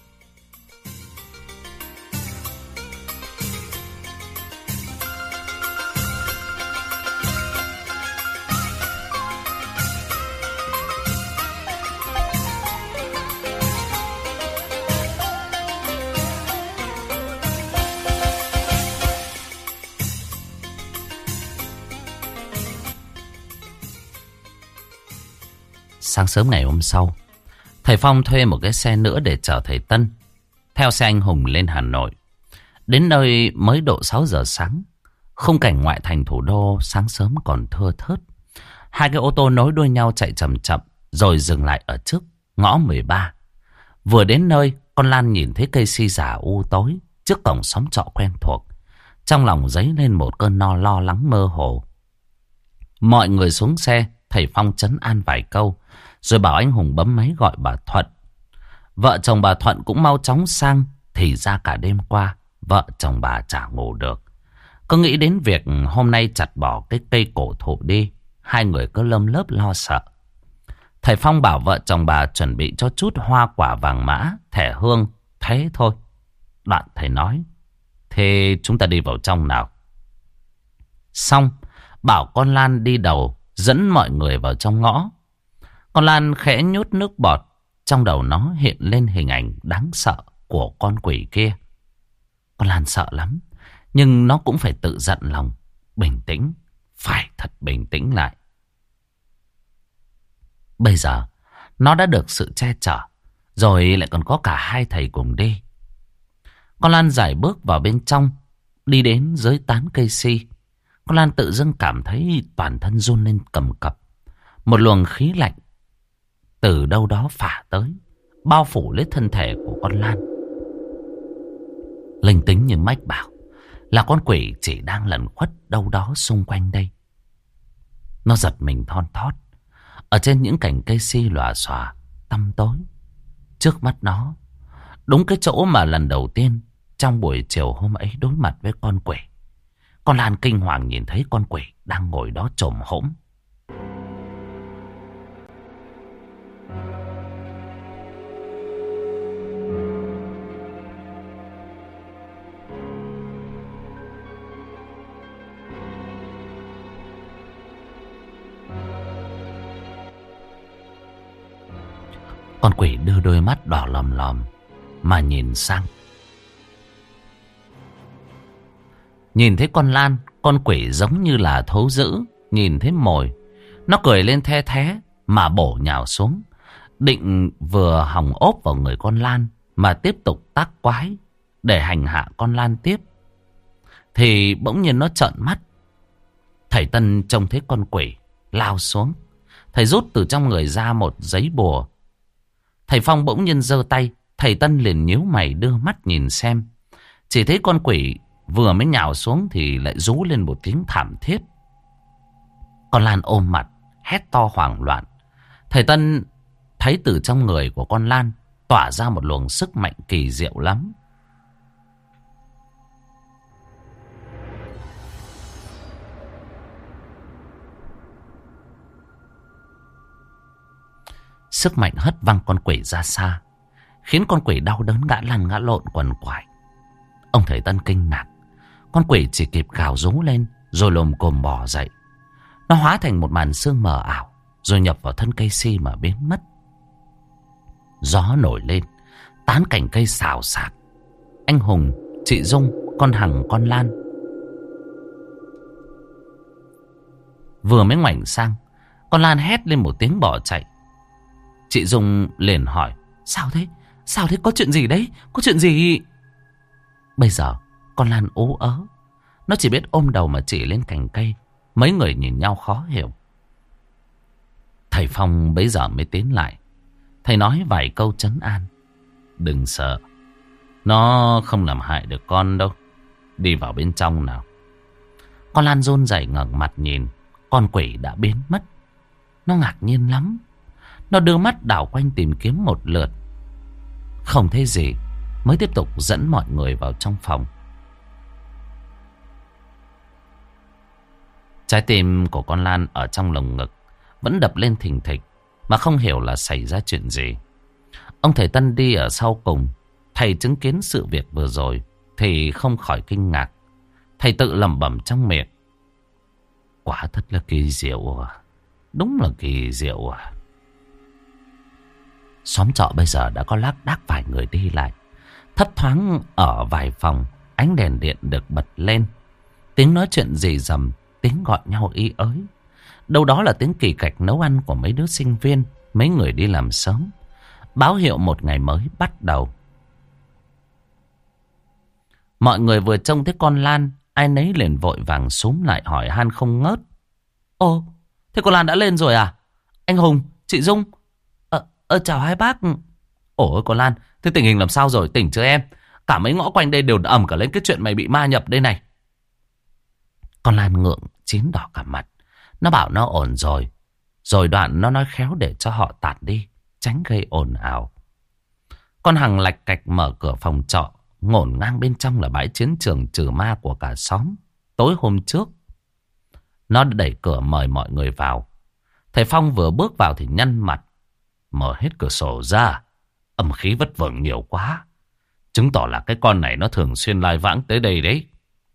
Sáng sớm ngày hôm sau, thầy Phong thuê một cái xe nữa để chở thầy Tân theo xe anh Hùng lên Hà Nội. Đến nơi mới độ sáu giờ sáng. Khung cảnh ngoại thành thủ đô sáng sớm còn thưa thớt. Hai cái ô tô nối đuôi nhau chạy chậm chậm rồi dừng lại ở trước ngõ mười ba. Vừa đến nơi, con Lan nhìn thấy cây si già u tối trước cổng xóm trọ quen thuộc. Trong lòng dấy lên một cơn no lo lắng mơ hồ. Mọi người xuống xe, thầy Phong trấn an vài câu rồi bảo anh Hùng bấm máy gọi bà Thuận. Vợ chồng bà Thuận cũng mau chóng sang. Thì ra cả đêm qua vợ chồng bà chả ngủ được. Cứ nghĩ đến việc hôm nay chặt bỏ cái cây cổ thụ đi, hai người cứ lơm lớp lo sợ. Thầy Phong bảo vợ chồng bà chuẩn bị cho chút hoa quả vàng mã, thẻ hương, thế thôi. Đoạn thầy nói, thế chúng ta đi vào trong nào. Xong bảo con Lan đi đầu dẫn mọi người vào trong ngõ. Con Lan khẽ nhốt nước bọt. Trong đầu nó hiện lên hình ảnh đáng sợ của con quỷ kia. Con Lan sợ lắm, nhưng nó cũng phải tự dặn lòng bình tĩnh, phải thật bình tĩnh lại. Bây giờ nó đã được sự che chở, rồi lại còn có cả hai thầy cùng đi. Con Lan giải bước vào bên trong, đi đến dưới tán cây si. Con Lan tự dưng cảm thấy toàn thân run lên cầm cập. Một luồng khí lạnh từ đâu đó phả tới, bao phủ lấy thân thể của con Lan. Linh tính như mách bảo là con quỷ chỉ đang lẩn khuất đâu đó xung quanh đây. Nó giật mình thon thót. Ở trên những cành cây si lòa xòa tăm tối, trước mắt nó, đúng cái chỗ mà lần đầu tiên trong buổi chiều hôm ấy đối mặt với con quỷ. Con Lan kinh hoàng nhìn thấy con quỷ đang ngồi đó chồm hổm. Con quỷ đưa đôi mắt đỏ lòm lòm mà nhìn sang. Nhìn thấy con Lan, con quỷ giống như là thú dữ. Nhìn thấy mồi, nó cười lên the thé mà bổ nhào xuống. Định vừa hòng ốp vào người con Lan mà tiếp tục tác quái để hành hạ con Lan tiếp, thì bỗng nhiên nó trợn mắt. Thầy Tân trông thấy con quỷ lao xuống. Thầy rút từ trong người ra một giấy bùa. Thầy Phong bỗng nhiên giơ tay. Thầy Tân liền nhíu mày đưa mắt nhìn xem. Chỉ thấy con quỷ vừa mới nhào xuống thì lại rú lên một tiếng thảm thiết. Con Lan ôm mặt hét to hoảng loạn. Thầy Tân thấy từ trong người của con Lan tỏa ra một luồng sức mạnh kỳ diệu lắm. Sức mạnh hất văng con quỷ ra xa, khiến con quỷ đau đớn ngã lăn ngã lộn quằn quại. Ông thầy Tân kinh ngạc. Con quỷ chỉ kịp gào rú lên rồi lồm cồm bò dậy. Nó hóa thành một màn sương mờ ảo, rồi nhập vào thân cây si mà biến mất. Gió nổi lên, tán cành cây xào xạc. Anh Hùng, chị Dung, con Hằng, con Lan vừa mới ngoảnh sang, con Lan hét lên một tiếng bỏ chạy. Chị Dung liền hỏi: Sao thế? Sao thế? Có chuyện gì đấy? Có chuyện gì? Bây giờ con Lan ú ớ, nó chỉ biết ôm đầu mà chỉ lên cành cây. Mấy người nhìn nhau khó hiểu. Thầy Phong bấy giờ mới tiến lại. Thầy nói vài câu trấn an: Đừng sợ, nó không làm hại được con đâu. Đi vào bên trong nào. Con Lan run rẩy ngẩng mặt nhìn. Con quỷ đã biến mất. Nó ngạc nhiên lắm. Nó đưa mắt đảo quanh tìm kiếm một lượt, không thấy gì, mới tiếp tục dẫn mọi người vào trong phòng. Trái tim của con Lan ở trong lồng ngực vẫn đập lên thình thịch, mà không hiểu là xảy ra chuyện gì. Ông thầy Tân đi ở sau cùng. Thầy chứng kiến sự việc vừa rồi thì không khỏi kinh ngạc. Thầy tự lẩm bẩm trong miệng: Quả thật là kỳ diệu à. Đúng là kỳ diệu à. Xóm trọ bây giờ đã có lác đác vài người đi lại. Thấp thoáng ở vài phòng, ánh đèn điện được bật lên. Tiếng nói chuyện rì rầm, tiếng gọi nhau ý ới. Đâu đó là tiếng kỳ cạch nấu ăn của mấy đứa sinh viên, mấy người đi làm sớm, báo hiệu một ngày mới bắt đầu. Mọi người vừa trông thấy con Lan, ai nấy liền vội vàng xúm lại hỏi han không ngớt: Ồ, thế con Lan đã lên rồi à? Anh Hùng, chị Dung, Ờ, ờ chào hai bác. Ủa con Lan, thế tình hình làm sao rồi, tỉnh chưa em? Cả mấy ngõ quanh đây đều ầm cả lên cái chuyện mày bị ma nhập đây này. Con Lan ngượng chín đỏ cả mặt. Nó bảo nó ổn rồi. Rồi đoạn nó nói khéo để cho họ tạt đi, tránh gây ồn ào. Con Hằng lạch cạch mở cửa phòng trọ. Ngổn ngang bên trong là bãi chiến trường trừ ma của cả xóm. Tối hôm trước nó đẩy cửa mời mọi người vào. Thầy Phong vừa bước vào thì nhăn mặt: Mở hết cửa sổ ra, âm khí vất vưởng nhiều quá. Chứng tỏ là cái con này nó thường xuyên lai vãng tới đây đấy.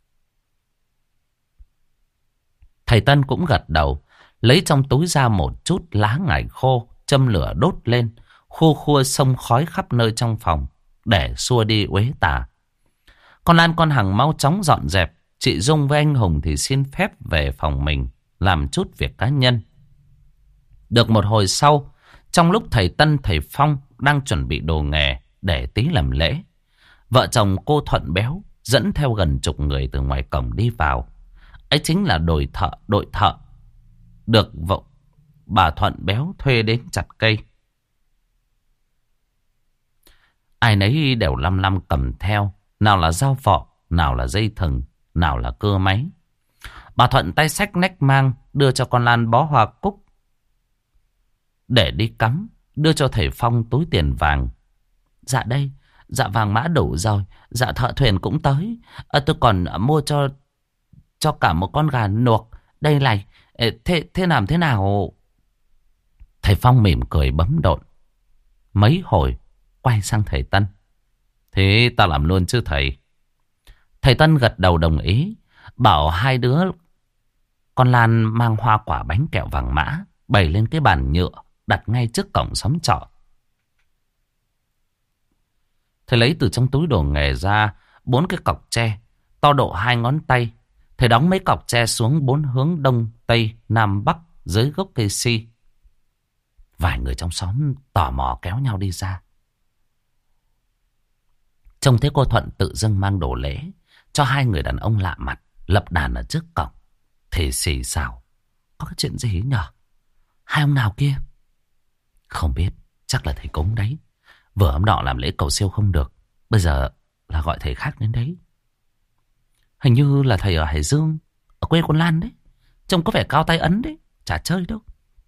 Thầy Tân cũng gật đầu, lấy trong túi ra một chút lá ngải khô, châm lửa đốt lên, khua khua xông khói khắp nơi trong phòng để xua đi uế tà. Con Lan con Hằng mau chóng dọn dẹp. Chị Dung với anh Hùng thì xin phép về phòng mình làm chút việc cá nhân. Được một hồi sau, trong lúc thầy Tân thầy Phong đang chuẩn bị đồ nghề để tí làm lễ, vợ chồng cô Thuận Béo dẫn theo gần chục người từ ngoài cổng đi vào. Ấy chính là đội thợ, đội thợ được vợ bà Thuận Béo thuê đến chặt cây. Ai nấy đều lăm lăm cầm theo, nào là dao vọ, nào là dây thừng, nào là cưa máy. Bà Thuận tay xách nách mang, đưa cho con Lan bó hoa cúc để đi cắm, đưa cho thầy Phong túi tiền vàng. Dạ đây, dạ vàng mã đủ rồi, dạ thợ thuyền cũng tới. À, tôi còn mua cho cho cả một con gà nuộc. Đây này, thế, thế làm thế nào? Thầy Phong mỉm cười bấm độn. Mấy hồi quay sang thầy Tân: Thế ta làm luôn chứ thầy? Thầy Tân gật đầu đồng ý, bảo hai đứa con Lan mang hoa quả bánh kẹo vàng mã bày lên cái bàn nhựa đặt ngay trước cổng xóm trọ. Thầy lấy từ trong túi đồ nghề ra bốn cái cọc tre to độ hai ngón tay. Thầy đóng mấy cọc tre xuống bốn hướng đông, tây, nam, bắc dưới gốc cây si. Vài người trong xóm tò mò kéo nhau đi ra. Trông thấy cô Thuận tự dưng mang đồ lễ cho hai người đàn ông lạ mặt lập đàn ở trước cổng thì xì xào: Có cái chuyện gì nhở? Hai ông nào kia? Không biết, chắc là thầy cúng đấy. Vừa hôm nọ làm lễ cầu siêu không được, bây giờ là gọi thầy khác đến đấy. Hình như là thầy ở Hải Dương, ở quê con Lan đấy. Trông có vẻ cao tay ấn đấy, chả chơi đâu.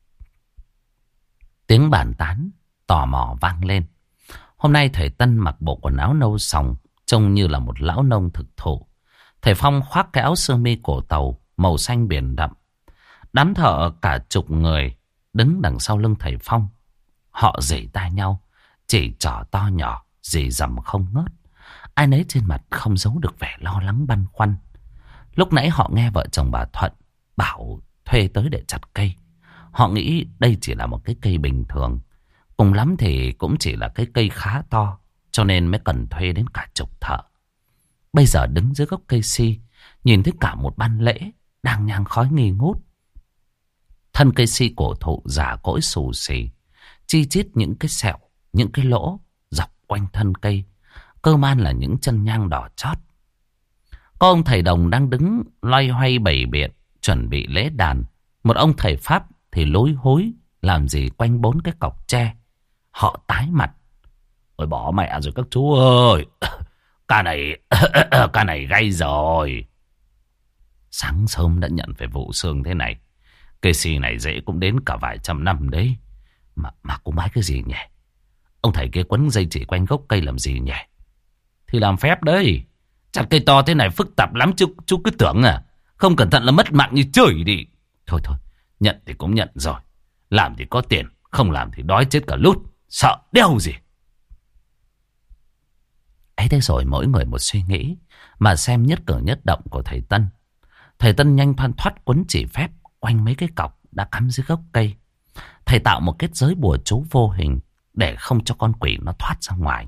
Tiếng bàn tán tò mò vang lên. Hôm nay thầy Tân mặc bộ quần áo nâu sòng, trông như là một lão nông thực thụ. Thầy Phong khoác cái áo sơ mi cổ tàu màu xanh biển đậm. Đám thợ cả chục người đứng đằng sau lưng thầy Phong. Họ rỉ tai nhau, chỉ trỏ to nhỏ, rì rầm không ngớt. Ai nấy trên mặt không giấu được vẻ lo lắng băn khoăn. Lúc nãy họ nghe vợ chồng bà Thuận bảo thuê tới để chặt cây. Họ nghĩ đây chỉ là một cái cây bình thường. Cùng lắm thì cũng chỉ là cái cây khá to, cho nên mới cần thuê đến cả chục thợ. Bây giờ đứng dưới gốc cây si, nhìn thấy cả một ban lễ đang nhang khói nghi ngút. Thân cây si cổ thụ già cỗi xù xì, chi chít những cái sẹo, những cái lỗ dọc quanh thân cây. Cơ man là những chân nhang đỏ chót. Có ông thầy đồng đang đứng loay hoay bày biện, chuẩn bị lễ đàn. Một ông thầy Pháp thì lối hối làm gì quanh bốn cái cọc tre. Họ tái mặt. Ôi bỏ mẹ rồi các chú ơi, ca này, ca này gay rồi. Sáng sớm đã nhận về vụ xương thế này. Cây si này dễ cũng đến cả vài trăm năm đấy. Mà, mà cũng bái cái gì nhỉ? Ông thầy kia quấn dây chỉ quanh gốc cây làm gì nhỉ? Thì làm phép đấy. Chặt cây to thế này phức tạp lắm, chú, chú cứ tưởng à. Không cẩn thận là mất mạng như trời đi. Thôi thôi, nhận thì cũng nhận rồi. Làm thì có tiền, không làm thì đói chết cả lút. Sợ đeo gì. Ấy thế rồi mỗi người một suy nghĩ, mà xem nhất cử nhất động của thầy Tân. Thầy Tân nhanh thoăn thoắt quấn chỉ phép quanh mấy cái cọc đã cắm dưới gốc cây. Thầy tạo một kết giới bùa chú vô hình để không cho con quỷ nó thoát ra ngoài.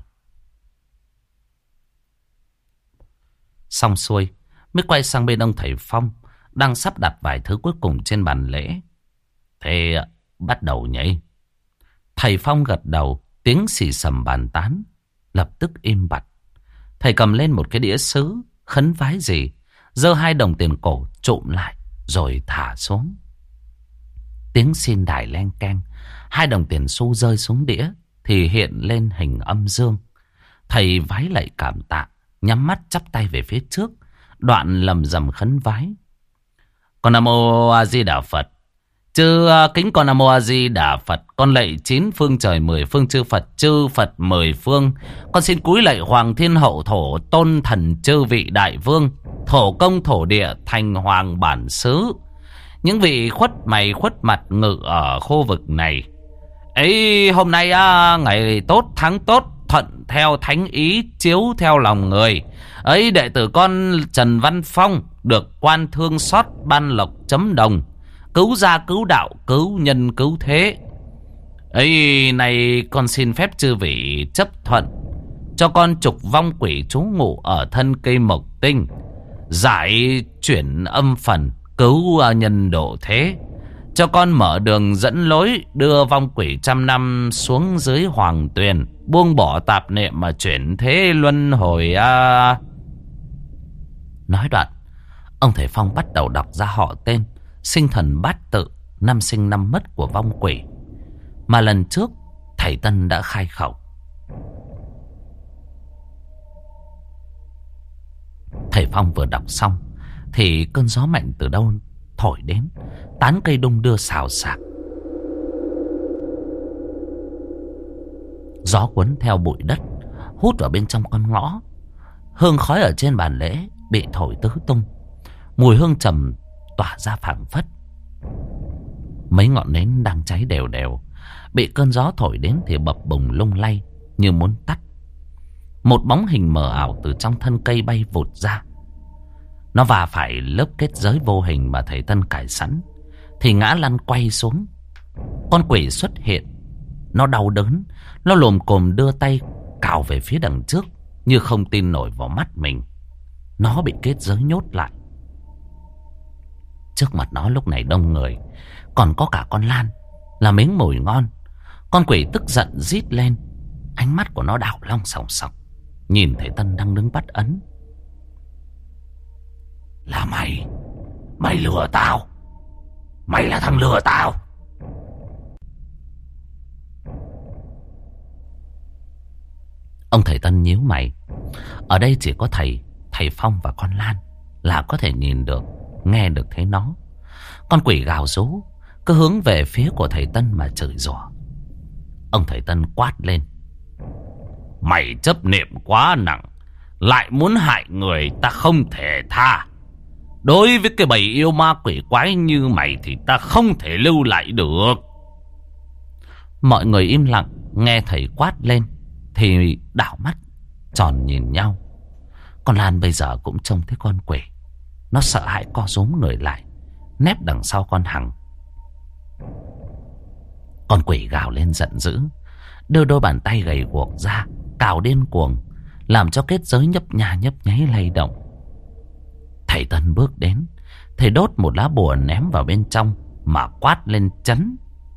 Xong xuôi, mới quay sang bên ông thầy Phong, đang sắp đặt vài thứ cuối cùng trên bàn lễ. Thế bắt đầu nhỉ? Thầy Phong gật đầu, tiếng xì xầm bàn tán, lập tức im bặt. Thầy cầm lên một cái đĩa sứ, khấn vái gì, giơ hai đồng tiền cổ trụm lại, rồi thả xuống. Tiếng xin đài len keng, hai đồng tiền xu rơi xuống đĩa, thì hiện lên hình âm dương. Thầy vái lạy cảm tạ, nhắm mắt chắp tay về phía trước, đoạn lầm rầm khấn vái. Con Nam Mô A Di Đà Phật. Chư kính con Nam Mô A Di Đà Phật. Con lạy chín phương trời mười phương chư Phật, chư Phật mười phương. Con xin cúi lạy Hoàng Thiên Hậu Thổ tôn thần chư vị đại vương, thổ công thổ địa thành hoàng bản xứ. Những vị khuất mày khuất mặt ngự ở khu vực này. Ấy hôm nay à, ngày tốt tháng tốt, thuận theo thánh ý, chiếu theo lòng người. Ấy đệ tử con Trần Văn Phong được quan thương xót ban lộc chấm đồng, cứu gia cứu đạo, cứu nhân cứu thế. Ấy này con xin phép chư vị chấp thuận cho con trục vong quỷ trú ngụ ở thân cây mộc tinh, giải chuyển âm phần, cứu nhân độ thế. Cho con mở đường dẫn lối, đưa vong quỷ trăm năm xuống dưới hoàng tuyền, buông bỏ tạp niệm mà chuyển thế luân hồi à. Nói đoạn, ông thầy Phong bắt đầu đọc ra họ tên, sinh thần bát tự, năm sinh năm mất của vong quỷ mà lần trước thầy Tân đã khai khẩu. Thầy Phong vừa đọc xong thì cơn gió mạnh từ đâu thổi đến, tán cây đung đưa xào xạc. Gió cuốn theo bụi đất hút vào bên trong con ngõ. Hương khói ở trên bàn lễ bị thổi tứ tung, mùi hương trầm tỏa ra phảng phất. Mấy ngọn nến đang cháy đều đều bị cơn gió thổi đến thì bập bùng lung lay như muốn tắt. Một bóng hình mờ ảo từ trong thân cây bay vụt ra. Nó va phải lớp kết giới vô hình mà thầy Tân cài sẵn thì ngã lăn quay xuống. Con quỷ xuất hiện. Nó đau đớn, nó lồm cồm đưa tay cào về phía đằng trước như không tin nổi vào mắt mình. Nó bị kết giới nhốt lại. Trước mặt nó lúc này đông người, còn có cả con Lan là miếng mồi ngon. Con quỷ tức giận rít lên, ánh mắt của nó đảo long sòng sọc, nhìn thầy Tân đang đứng bắt ấn. Là mày, mày lừa tao, mày là thằng lừa tao. Ông thầy Tân nhíu mày. Ở đây chỉ có thầy, thầy Phong và con Lan là có thể nhìn được, nghe được thấy nó. Con quỷ gào rú, cứ hướng về phía của thầy Tân mà chửi rủa. Ông thầy Tân quát lên. Mày chấp niệm quá nặng, lại muốn hại người, ta không thể tha. Đối với cái bầy yêu ma quỷ quái như mày thì ta không thể lưu lại được. Mọi người im lặng nghe thầy quát lên thì đảo mắt tròn nhìn nhau. Con Lan bây giờ cũng trông thấy con quỷ. Nó sợ hãi co rúm người lại, nép đằng sau con Hằng. Con quỷ gào lên giận dữ, đưa đôi bàn tay gầy guộc ra, cào điên cuồng, làm cho kết giới nhấp nha nhấp nháy lay động. Thầy Tân bước đến, thầy đốt một lá bùa ném vào bên trong mà quát lên chấn.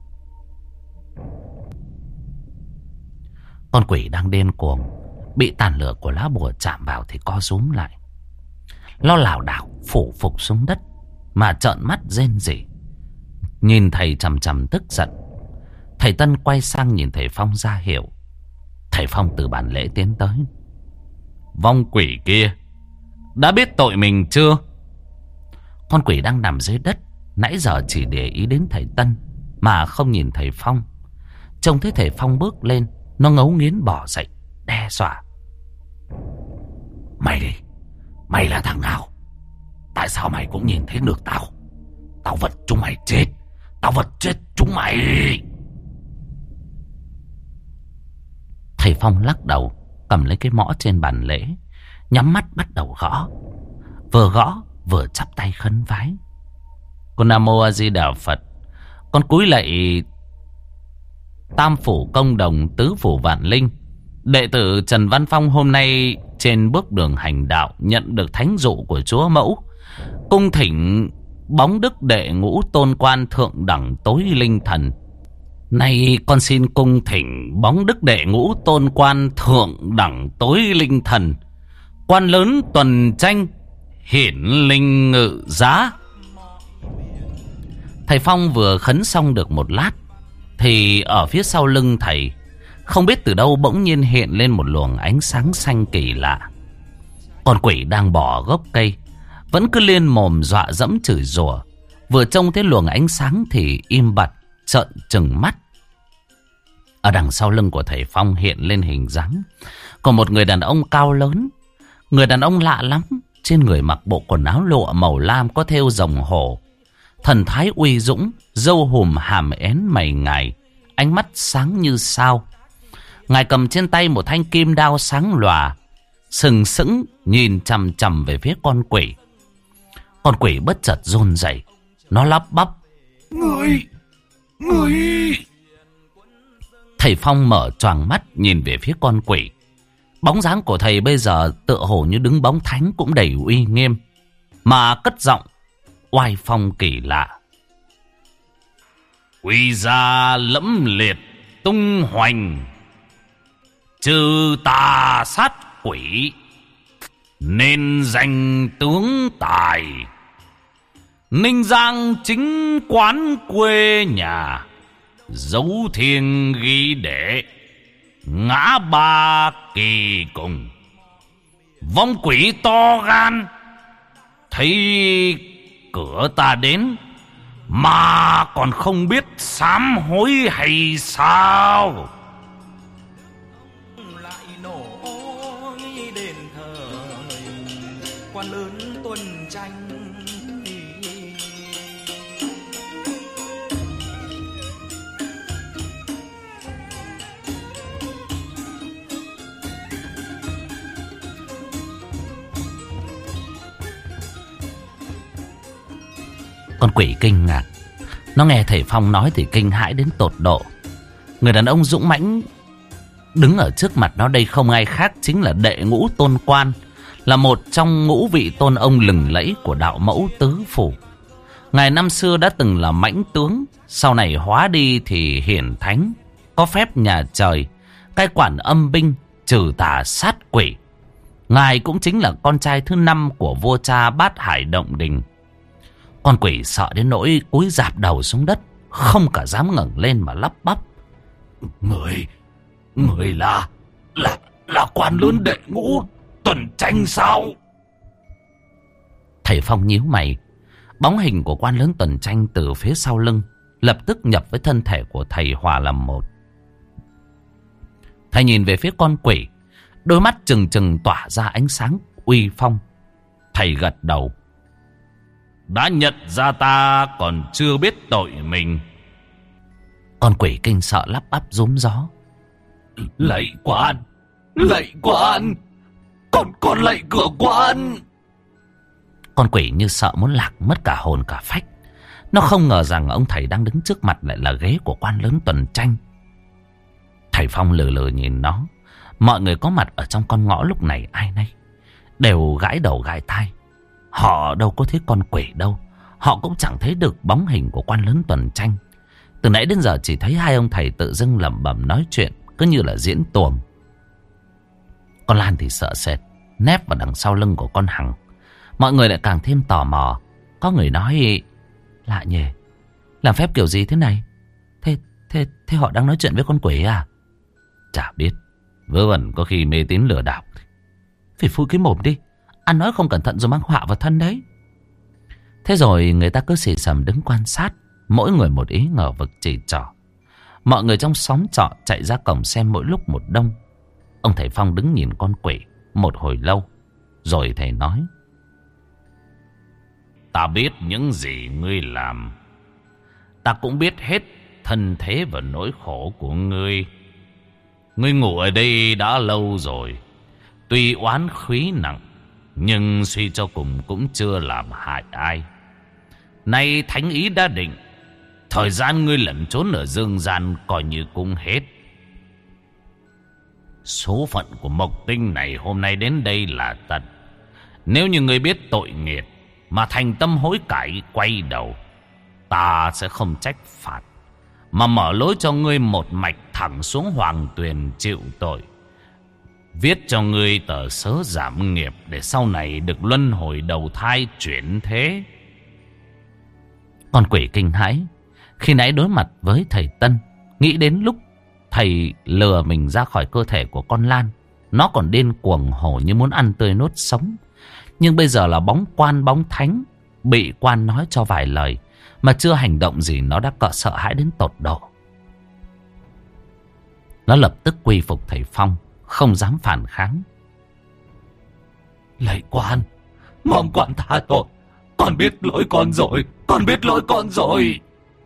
Con quỷ đang điên cuồng, bị tàn lửa của lá bùa chạm vào thì co rúm lại. Nó lảo đảo phủ phục xuống đất mà trợn mắt rên rỉ, nhìn thầy chằm chằm tức giận. Thầy Tân quay sang nhìn thầy Phong ra hiệu. Thầy Phong từ bàn lễ tiến tới. Vong quỷ kia, đã biết tội mình chưa? Con quỷ đang nằm dưới đất, nãy giờ chỉ để ý đến thầy Tân mà không nhìn thầy Phong. Trông thấy thầy Phong bước lên, nó ngấu nghiến bỏ dậy, đe dọa. Mày đi, mày là thằng nào? Tại sao mày cũng nhìn thấy được tao? Tao vật chúng mày chết, tao vật chết chúng mày. Thầy Phong lắc đầu, cầm lấy cái mõ trên bàn lễ, nhắm mắt bắt đầu gõ. Vừa gõ vừa chắp tay khấn vái. Con Nam Mô A Di Đà Phật. Con cúi lạy Tam phủ công đồng tứ phủ vạn linh. Đệ tử Trần Văn Phong hôm nay trên bước đường hành đạo nhận được thánh dụ của Chúa Mẫu, cung thỉnh bóng đức đệ ngũ tôn quan thượng đẳng tối linh thần. Nay con xin cung thỉnh bóng đức đệ ngũ tôn quan thượng đẳng tối linh thần, quan lớn tuần tranh hiển linh ngự giá. Thầy Phong vừa khấn xong được một lát thì ở phía sau lưng thầy, không biết từ đâu bỗng nhiên hiện lên một luồng ánh sáng xanh kỳ lạ. Con quỷ đang bò gốc cây vẫn cứ liên mồm dọa dẫm chửi rủa, vừa trông thấy luồng ánh sáng thì im bặt trợn trừng mắt. Ở đằng sau lưng của thầy Phong hiện lên hình dáng của một người đàn ông cao lớn. Người đàn ông lạ lắm, trên người mặc bộ quần áo lụa màu lam có thêu rồng hổ, thần thái uy dũng, râu hùm hàm én mày ngài, ánh mắt sáng như sao. Ngài cầm trên tay một thanh kim đao sáng lòa, sừng sững nhìn chằm chằm về phía con quỷ. Con quỷ bất chợt run rẩy, nó lắp bắp: Người, người. Thầy Phong mở choàng mắt nhìn về phía con quỷ. Bóng dáng của thầy bây giờ tựa hồ như đứng bóng thánh cũng đầy uy nghiêm, mà cất giọng oai phong kỳ lạ: Uy gia lẫm liệt tung hoành, trừ tà sát quỷ, nên danh tướng tài. Ninh Giang chính quán quê nhà, dấu thiên ghi để, ngã ba kỳ cùng. Vong quỷ to gan, thấy cửa ta đến mà còn không biết sám hối hay sao? Lại nổ đền thờ quan lớn tuần tranh. Con quỷ kinh ngạc, nó nghe thầy Phong nói thì kinh hãi đến tột độ. Người đàn ông dũng mãnh đứng ở trước mặt nó đây không ai khác chính là đệ ngũ tôn quan, là một trong ngũ vị tôn ông lừng lẫy của đạo mẫu tứ phủ. Ngài năm xưa đã từng là mãnh tướng, sau này hóa đi thì hiển thánh, có phép nhà trời, cai quản âm binh, trừ tà sát quỷ. Ngài cũng chính là con trai thứ năm của vua cha Bát Hải Động Đình. Con quỷ sợ đến nỗi cúi rạp đầu xuống đất, không cả dám ngẩng lên mà lắp bắp: Người, người là, là, là quan lớn đệ ngũ tuần tranh sao? Thầy Phong nhíu mày. Bóng hình của quan lớn tuần tranh từ phía sau lưng lập tức nhập với thân thể của thầy hòa làm một. Thầy nhìn về phía con quỷ, đôi mắt trừng trừng tỏa ra ánh sáng uy phong. Thầy gật đầu: Đã nhận ra ta còn chưa biết tội mình. Con quỷ kinh sợ lắp bắp rúm gió: Lạy quan, lạy quan, con con lạy cửa quan. Con quỷ như sợ muốn lạc mất cả hồn cả phách. Nó không ngờ rằng ông thầy đang đứng trước mặt lại là ghế của quan lớn Tuần Tranh. Thầy Phong lừ lừ nhìn nó. Mọi người có mặt ở trong con ngõ lúc này ai nấy đều gãi đầu gãi tai. Họ đâu có thấy con quỷ đâu. Họ cũng chẳng thấy được bóng hình của quan lớn Tuần Tranh. Từ nãy đến giờ chỉ thấy hai ông thầy tự dưng lẩm bẩm nói chuyện, cứ như là diễn tuồng. Con Lan thì sợ sệt, nép vào đằng sau lưng của con Hằng. Mọi người lại càng thêm tò mò. Có người nói: lạ nhỉ, làm phép kiểu gì thế này? Thế, thế, thế họ đang nói chuyện với con quỷ à? Chả biết, vớ vẩn có khi mê tín lừa đảo. Phải phui cái mồm đi, ăn nói không cẩn thận rồi mang họa vào thân đấy. Thế rồi người ta cứ xì xầm đứng quan sát, mỗi người một ý ngờ vực chỉ trỏ. Mọi người trong xóm trọ chạy ra cổng xem mỗi lúc một đông. Ông thầy Phong đứng nhìn con quỷ một hồi lâu, rồi thầy nói: ta biết những gì ngươi làm. Ta cũng biết hết thân thế và nỗi khổ của ngươi. Ngươi ngủ ở đây đã lâu rồi. Tuy oán khí nặng, nhưng suy cho cùng cũng chưa làm hại ai. Nay thánh ý đã định, thời gian ngươi lẩn trốn ở dương gian coi như cũng hết. Số phận của Mộc Tinh này hôm nay đến đây là tận. Nếu như ngươi biết tội nghiệp mà thành tâm hối cải quay đầu, ta sẽ không trách phạt, mà mở lối cho ngươi một mạch thẳng xuống hoàng tuyền chịu tội. Viết cho ngươi tờ sớ giảm nghiệp để sau này được luân hồi đầu thai chuyển thế. Con quỷ kinh hãi. Khi nãy đối mặt với thầy Tân, nghĩ đến lúc thầy lừa mình ra khỏi cơ thể của con Lan, nó còn điên cuồng hổ như muốn ăn tươi nuốt sống. Nhưng bây giờ là bóng quan bóng thánh, bị quan nói cho vài lời mà chưa hành động gì, nó đã cỡ sợ hãi đến tột độ. Nó lập tức quy phục thầy Phong, không dám phản kháng. Lạy quan, mong quan tha tội. Con biết lỗi con rồi, con biết lỗi con rồi.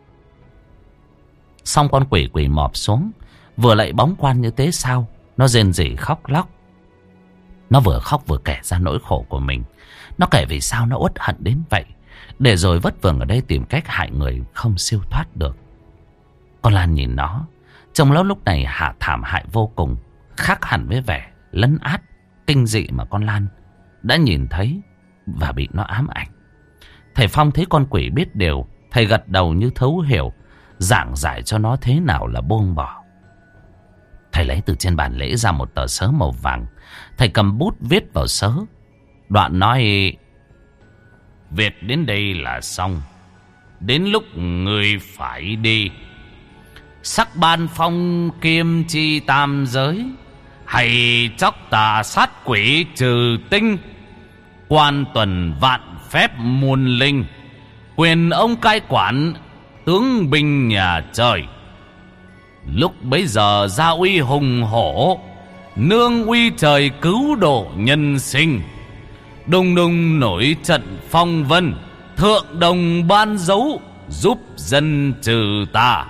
Xong con quỷ quỷ mọp xuống, vừa lạy bóng quan như thế sao, nó rên rỉ khóc lóc. Nó vừa khóc vừa kể ra nỗi khổ của mình. Nó kể vì sao nó uất hận đến vậy, để rồi vất vưởng ở đây tìm cách hại người không siêu thoát được. Con Lan nhìn nó, trông nó lúc này hạ thảm hại vô cùng, khác hẳn với vẻ lấn át kinh dị mà con Lan đã nhìn thấy và bị nó ám ảnh. Thầy Phong thấy con quỷ biết điều, thầy gật đầu như thấu hiểu, giảng giải cho nó thế nào là buông bỏ. Thầy lấy từ trên bàn lễ ra một tờ sớ màu vàng. Thầy cầm bút viết vào sớ. Đoạn nói: viết đến đây là xong. Đến lúc người phải đi. Sắc ban phong kiêm chi tam giới, hay chóc tà sát quỷ trừ tinh. Quan tuần vạn phép muôn linh, quyền ông cai quản tướng binh nhà trời. Lúc bấy giờ gia uy hùng hổ, nương uy trời cứu độ nhân sinh. Đùng đùng nổi trận phong vân, thượng đồng ban dấu giúp dân trừ tà.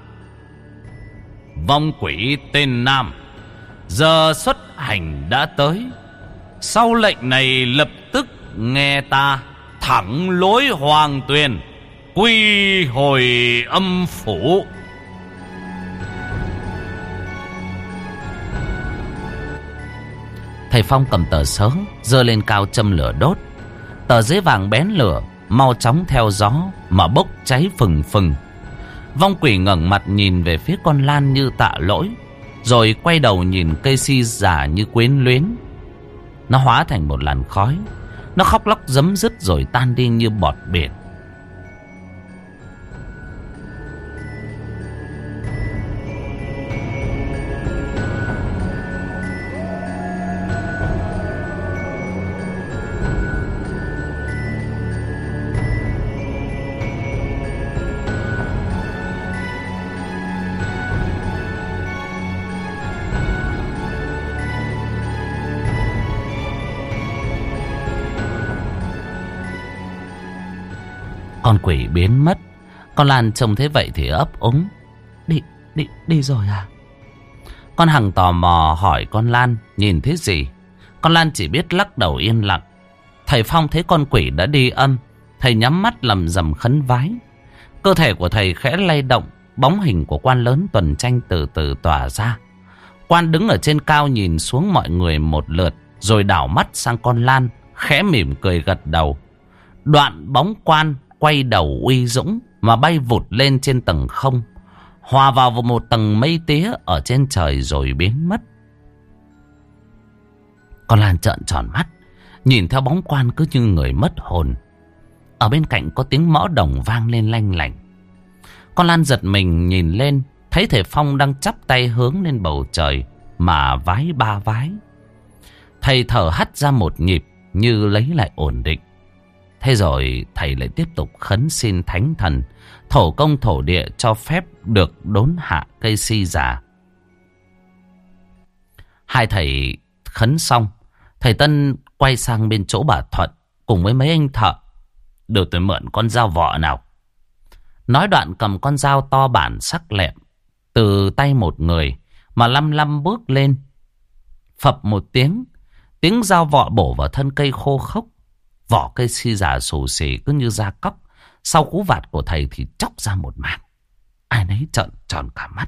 Vong quỷ tên Nam giờ xuất hành đã tới. Sau lệnh này lập tức nghe ta, thẳng lối hoàng tuyền, quy hồi âm phủ. Thầy Phong cầm tờ sớ giơ lên cao châm lửa đốt. Tờ giấy vàng bén lửa, mau chóng theo gió mà bốc cháy phừng phừng. Vong quỷ ngẩng mặt nhìn về phía con Lan như tạ lỗi, rồi quay đầu nhìn cây si già như quyến luyến. Nó hóa thành một làn khói. Nó khóc lóc rấm rứt rồi tan đi như bọt biển. Con quỷ biến mất. Con Lan trông thế vậy thì ấp úng: Đi, đi, đi rồi à? Con Hằng tò mò hỏi con Lan nhìn thấy gì. Con Lan chỉ biết lắc đầu yên lặng. Thầy Phong thấy con quỷ đã đi âm, thầy nhắm mắt lầm rầm khấn vái. Cơ thể của thầy khẽ lay động. Bóng hình của quan lớn tuần tranh từ từ tỏa ra. Quan đứng ở trên cao nhìn xuống mọi người một lượt, rồi đảo mắt sang con Lan, khẽ mỉm cười gật đầu. Đoạn bóng quan quay đầu uy dũng mà bay vụt lên trên tầng không, hòa vào một tầng mây tía ở trên trời rồi biến mất. Con Lan trợn tròn mắt, nhìn theo bóng quan cứ như người mất hồn. Ở bên cạnh có tiếng mõ đồng vang lên lanh lảnh. Con Lan giật mình nhìn lên, thấy thầy Phong đang chắp tay hướng lên bầu trời mà vái ba vái. Thầy thở hắt ra một nhịp như lấy lại ổn định. Thế rồi thầy lại tiếp tục khấn xin thánh thần, thổ công thổ địa cho phép được đốn hạ cây si già. Hai thầy khấn xong, thầy Tân quay sang bên chỗ bà Thuận cùng với mấy anh thợ. Đưa tôi mượn con dao vọ nào. Nói đoạn cầm con dao to bản sắc lẹm từ tay một người mà lăm lăm bước lên. Phập một tiếng, tiếng dao vọ bổ vào thân cây khô khốc. Vỏ cây si già xù xì cứ như da cóc. Sau cú vạt của thầy thì chóc ra một mảng. Ai nấy trợn tròn cả mắt.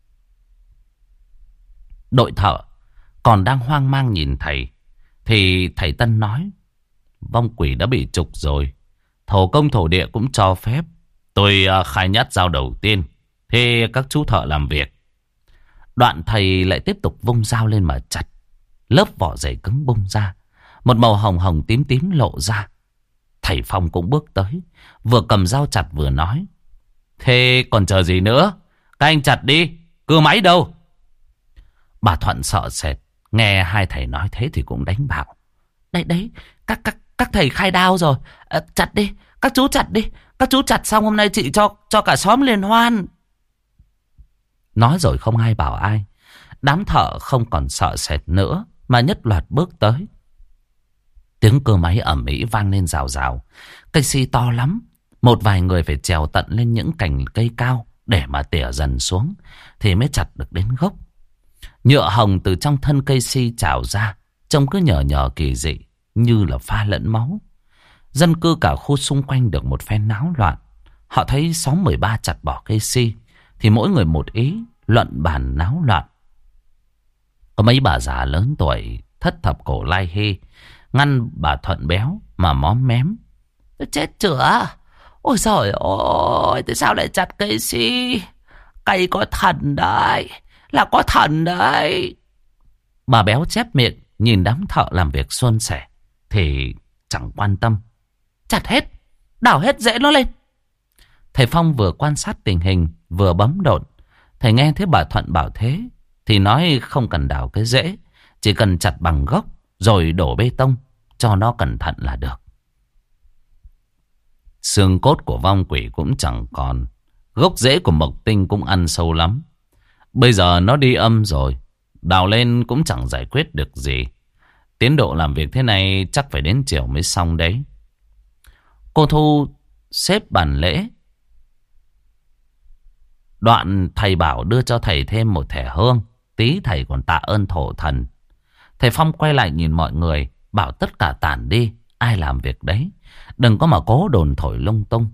Đội thợ còn đang hoang mang nhìn thầy, thì thầy Tân nói: vong quỷ đã bị trục rồi, thổ công thổ địa cũng cho phép. Tôi uh, khai nhát dao đầu tiên, thế các chú thợ làm việc. Đoạn thầy lại tiếp tục vung dao lên mà chặt. Lớp vỏ dày cứng bung ra, một màu hồng hồng tím tím lộ ra. Thầy Phong cũng bước tới, vừa cầm dao chặt vừa nói: thế còn chờ gì nữa, các anh chặt đi, cưa máy đâu. Bà Thuận sợ sệt, nghe hai thầy nói thế thì cũng đánh bảo: đấy đấy, các các các thầy khai đao rồi, à, chặt đi, các chú chặt đi, các chú chặt xong hôm nay chị cho cho cả xóm liên hoan. Nói rồi không ai bảo ai. Đám thợ không còn sợ sệt nữa mà nhất loạt bước tới. Tiếng cưa máy ầm ĩ vang lên rào rào. Cây si to lắm, một vài người phải trèo tận lên những cành cây cao để mà tỉa dần xuống thì mới chặt được đến gốc. Nhựa hồng từ trong thân cây si trào ra, trông cứ nhờ nhờ kỳ dị, như là pha lẫn máu. Dân cư cả khu xung quanh được một phen náo loạn. Họ thấy xóm mười ba chặt bỏ cây si thì mỗi người một ý, luận bàn náo loạn. Có mấy bà già lớn tuổi thất thập cổ lai hê ngăn bà Thuận béo mà móm mém: tôi chết chửa, ôi giời ơi, tại sao lại chặt cây si? Cây có thần đấy, là có thần đấy. Bà béo chép miệng nhìn đám thợ làm việc suôn sẻ thì chẳng quan tâm: chặt hết, đào hết rễ nó lên. Thầy Phong vừa quan sát tình hình vừa bấm độn. Thầy nghe thấy bà Thuận bảo thế thì nói không cần đào cái rễ, chỉ cần chặt bằng gốc rồi đổ bê tông cho nó cẩn thận là được. Xương cốt của vong quỷ cũng chẳng còn, gốc rễ của mộc tinh cũng ăn sâu lắm. Bây giờ nó đi âm rồi, đào lên cũng chẳng giải quyết được gì. Tiến độ làm việc thế này chắc phải đến chiều mới xong đấy. Cô Thu xếp bàn lễ. Đoạn thầy bảo đưa cho thầy thêm một thẻ hương, tí thầy còn tạ ơn thổ thần. Thầy Phong quay lại nhìn mọi người, bảo tất cả tản đi, ai làm việc đấy, đừng có mà cố đồn thổi lung tung.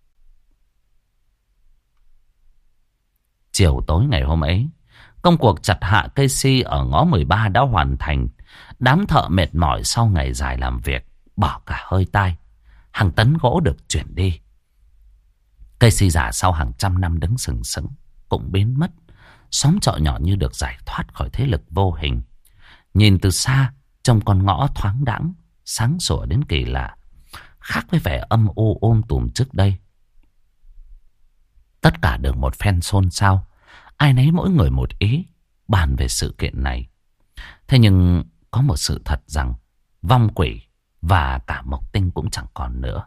Chiều tối ngày hôm ấy, công cuộc chặt hạ cây si ở ngõ mười ba đã hoàn thành. Đám thợ mệt mỏi sau ngày dài làm việc, bỏ cả hơi tai. Hàng tấn gỗ được chuyển đi. Cây si già sau hàng trăm năm đứng sừng sững cũng biến mất. Xóm trọ nhỏ như được giải thoát khỏi thế lực vô hình. Nhìn từ xa, trong con ngõ thoáng đãng, sáng sủa đến kỳ lạ, khác với vẻ âm u ôm tùm trước đây. Tất cả được một phen xôn xao, ai nấy mỗi người một ý, bàn về sự kiện này. Thế nhưng có một sự thật rằng vong quỷ và cả mộc tinh cũng chẳng còn nữa.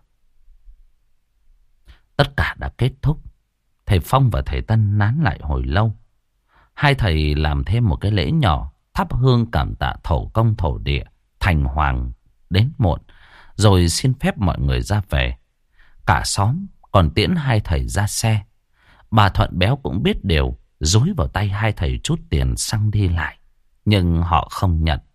Tất cả đã kết thúc. Thầy Phong và thầy Tân nán lại hồi lâu. Hai thầy làm thêm một cái lễ nhỏ, thắp hương cảm tạ thổ công thổ địa, thành hoàng đến muộn, rồi xin phép mọi người ra về. Cả xóm còn tiễn hai thầy ra xe. Bà Thuận béo cũng biết điều, dúi vào tay hai thầy chút tiền xăng đi lại, nhưng họ không nhận.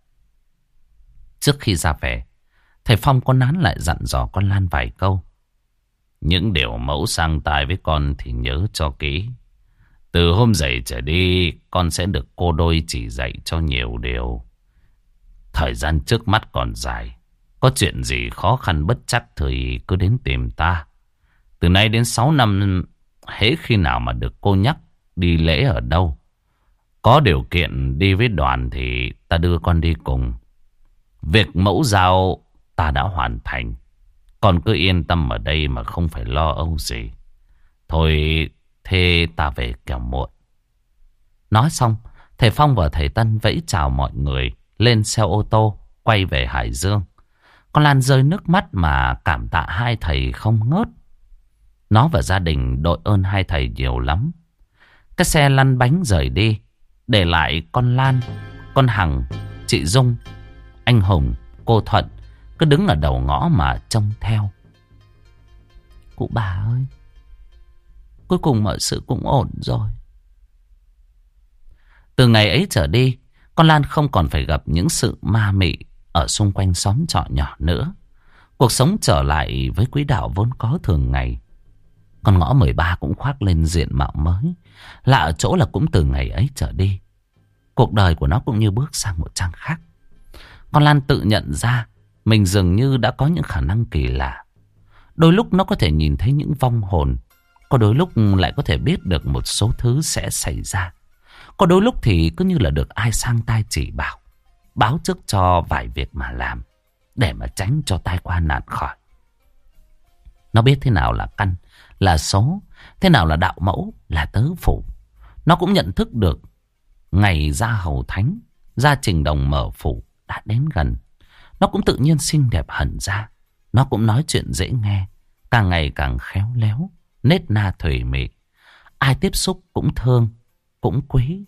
Trước khi ra về, thầy Phong có nán lại dặn dò con Lan vài câu. Những điều mẫu sang tai với con thì nhớ cho kỹ. Từ hôm dậy trở đi, con sẽ được cô đôi chỉ dạy cho nhiều điều. Thời gian trước mắt còn dài. Có chuyện gì khó khăn bất trắc thì cứ đến tìm ta. Từ nay đến sáu năm, hễ khi nào mà được cô nhắc đi lễ ở đâu, có điều kiện đi với đoàn thì ta đưa con đi cùng. Việc mẫu giao ta đã hoàn thành. Con cứ yên tâm ở đây mà không phải lo âu gì. Thôi thế ta về kẻo muộn. Nói xong, thầy Phong và thầy Tân vẫy chào mọi người, lên xe ô tô quay về Hải Dương. Con Lan rơi nước mắt mà cảm tạ hai thầy không ngớt. Nó và gia đình đội ơn hai thầy nhiều lắm. Cái xe lăn bánh rời đi, để lại con Lan, con Hằng, chị Dung, anh Hùng, cô Thuận cứ đứng ở đầu ngõ mà trông theo. Cụ bà ơi, cuối cùng mọi sự cũng ổn rồi. Từ ngày ấy trở đi, con Lan không còn phải gặp những sự ma mị ở xung quanh xóm trọ nhỏ nữa. Cuộc sống trở lại với quỹ đạo vốn có thường ngày. Con ngõ mười ba cũng khoác lên diện mạo mới. Lạ ở chỗ là cũng từ ngày ấy trở đi, cuộc đời của nó cũng như bước sang một trang khác. Con Lan tự nhận ra mình dường như đã có những khả năng kỳ lạ. Đôi lúc nó có thể nhìn thấy những vong hồn, có đôi lúc lại có thể biết được một số thứ sẽ xảy ra. Có đôi lúc thì cứ như là được ai sang tai chỉ bảo, báo trước cho vài việc mà làm, để mà tránh cho tai qua nạn khỏi. Nó biết thế nào là căn, là số, thế nào là đạo mẫu, là tớ phủ. Nó cũng nhận thức được ngày ra hầu thánh, ra trình đồng mở phủ đã đến gần. Nó cũng tự nhiên xinh đẹp hẳn ra. Nó cũng nói chuyện dễ nghe, càng ngày càng khéo léo, nết na thủy mị. Ai tiếp xúc cũng thương, cũng quý.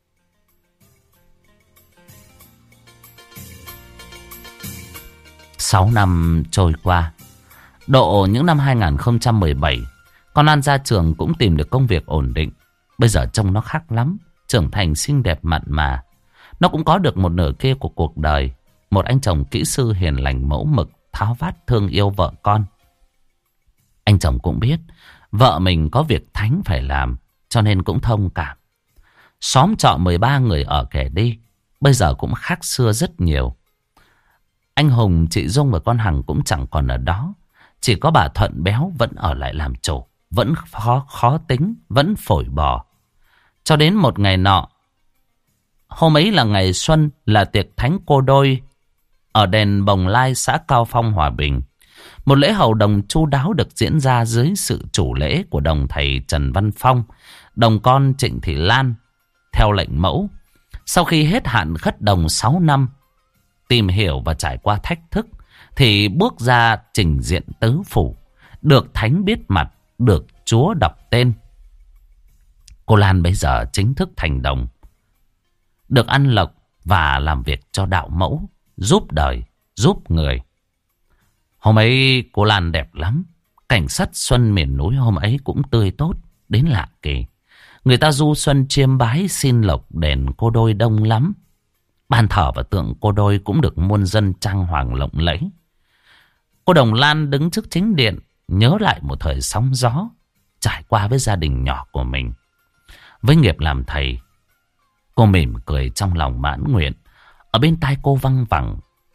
Sáu năm trôi qua. Độ những năm hai không một bảy, con Lan ra trường cũng tìm được công việc ổn định. Bây giờ trông nó khác lắm, trưởng thành xinh đẹp mặn mà. Nó cũng có được một nửa kia của cuộc đời, một anh chồng kỹ sư hiền lành mẫu mực, tháo vát thương yêu vợ con. Anh chồng cũng biết vợ mình có việc thánh phải làm, cho nên cũng thông cảm. Xóm trọ mười ba người ở kẻ đi, bây giờ cũng khác xưa rất nhiều. Anh Hùng, chị Dung và con Hằng cũng chẳng còn ở đó. Chỉ có bà Thuận béo vẫn ở lại làm chủ, vẫn khó, khó tính, vẫn phổi bò. Cho đến một ngày nọ, hôm ấy là ngày xuân, là tiệc thánh cô đôi ở đền Bồng Lai, xã Cao Phong, Hòa Bình. Một lễ hầu đồng chu đáo được diễn ra dưới sự chủ lễ của đồng thầy Trần Văn Phong, đồng con Trịnh Thị Lan, theo lệnh mẫu. Sau khi hết hạn khất đồng sáu năm, tìm hiểu và trải qua thách thức, thì bước ra trình diện tứ phủ, được thánh biết mặt, được chúa đọc tên. Cô Lan bây giờ chính thức thành đồng, được ăn lộc và làm việc cho đạo mẫu, giúp đời, giúp người. Hôm ấy cô Lan đẹp lắm. Cảnh sắc xuân miền núi hôm ấy cũng tươi tốt đến lạ kỳ. Người ta du xuân chiêm bái xin lộc đền cô đôi đông lắm. Bàn thờ và tượng cô đôi cũng được muôn dân trang hoàng lộng lẫy. Cô Đồng Lan đứng trước chính điện, nhớ lại một thời sóng gió trải qua với gia đình nhỏ của mình. Với nghiệp làm thầy, cô mỉm cười trong lòng mãn nguyện. Ở bên tai cô văng vẳng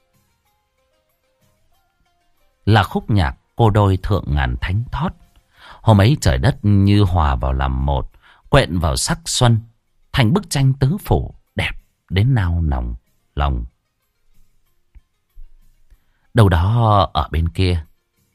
là khúc nhạc cô đôi thượng ngàn thánh thót. Hôm ấy trời đất như hòa vào làm một, quện vào sắc xuân, thành bức tranh tứ phủ đẹp đến nao nòng lòng. Đâu đó ở bên kia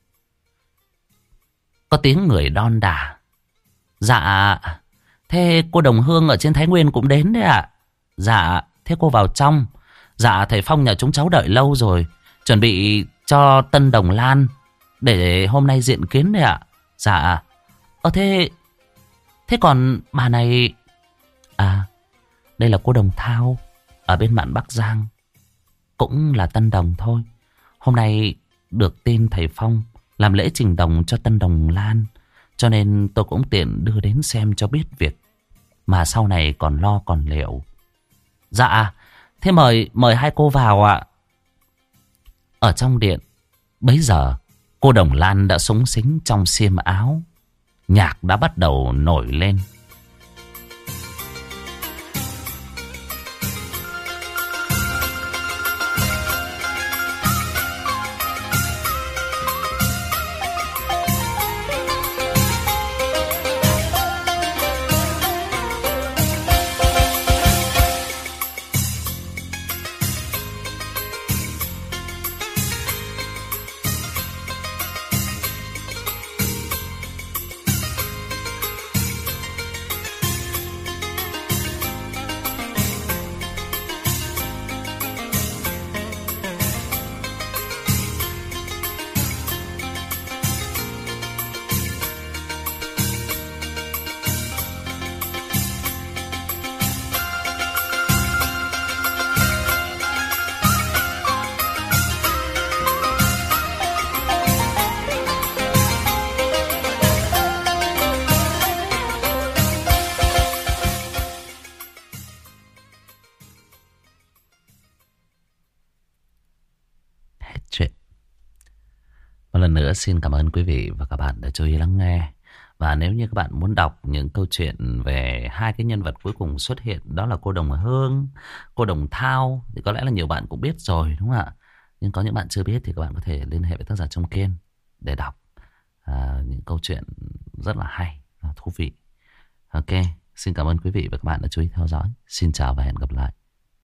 có tiếng người đon đả. Dạ, thế cô Đồng Hương ở trên Thái Nguyên cũng đến đấy ạ. Dạ, thế cô vào trong. Dạ, thầy Phong nhà chúng cháu đợi lâu rồi, chuẩn bị cho tân đồng Lan để hôm nay diện kiến đấy ạ. Dạ. Ờ thế Thế còn bà này? À, đây là cô Đồng Thao, ở bên mạn Bắc Giang, cũng là tân đồng thôi. Hôm nay được tin thầy Phong làm lễ trình đồng cho tân đồng Lan, cho nên tôi cũng tiện đưa đến xem cho biết việc, mà sau này còn lo còn liệu. Dạ, thế mời mời hai cô vào ạ. Ở trong điện bấy giờ Cô Đồng Lan đã xúng xính trong xiêm áo. Nhạc đã bắt đầu nổi lên. Một lần nữa xin cảm ơn quý vị và các bạn đã chú ý lắng nghe. Và nếu như các bạn muốn đọc những câu chuyện về hai cái nhân vật cuối cùng xuất hiện, đó là cô Đồng Hương, cô Đồng Thao, thì có lẽ là nhiều bạn cũng biết rồi, đúng không ạ? Nhưng có những bạn chưa biết thì các bạn có thể liên hệ với tác giả Trung Kiên để đọc à, những câu chuyện rất là hay và thú vị. Ok, xin cảm ơn quý vị và các bạn đã chú ý theo dõi. Xin chào và hẹn gặp lại.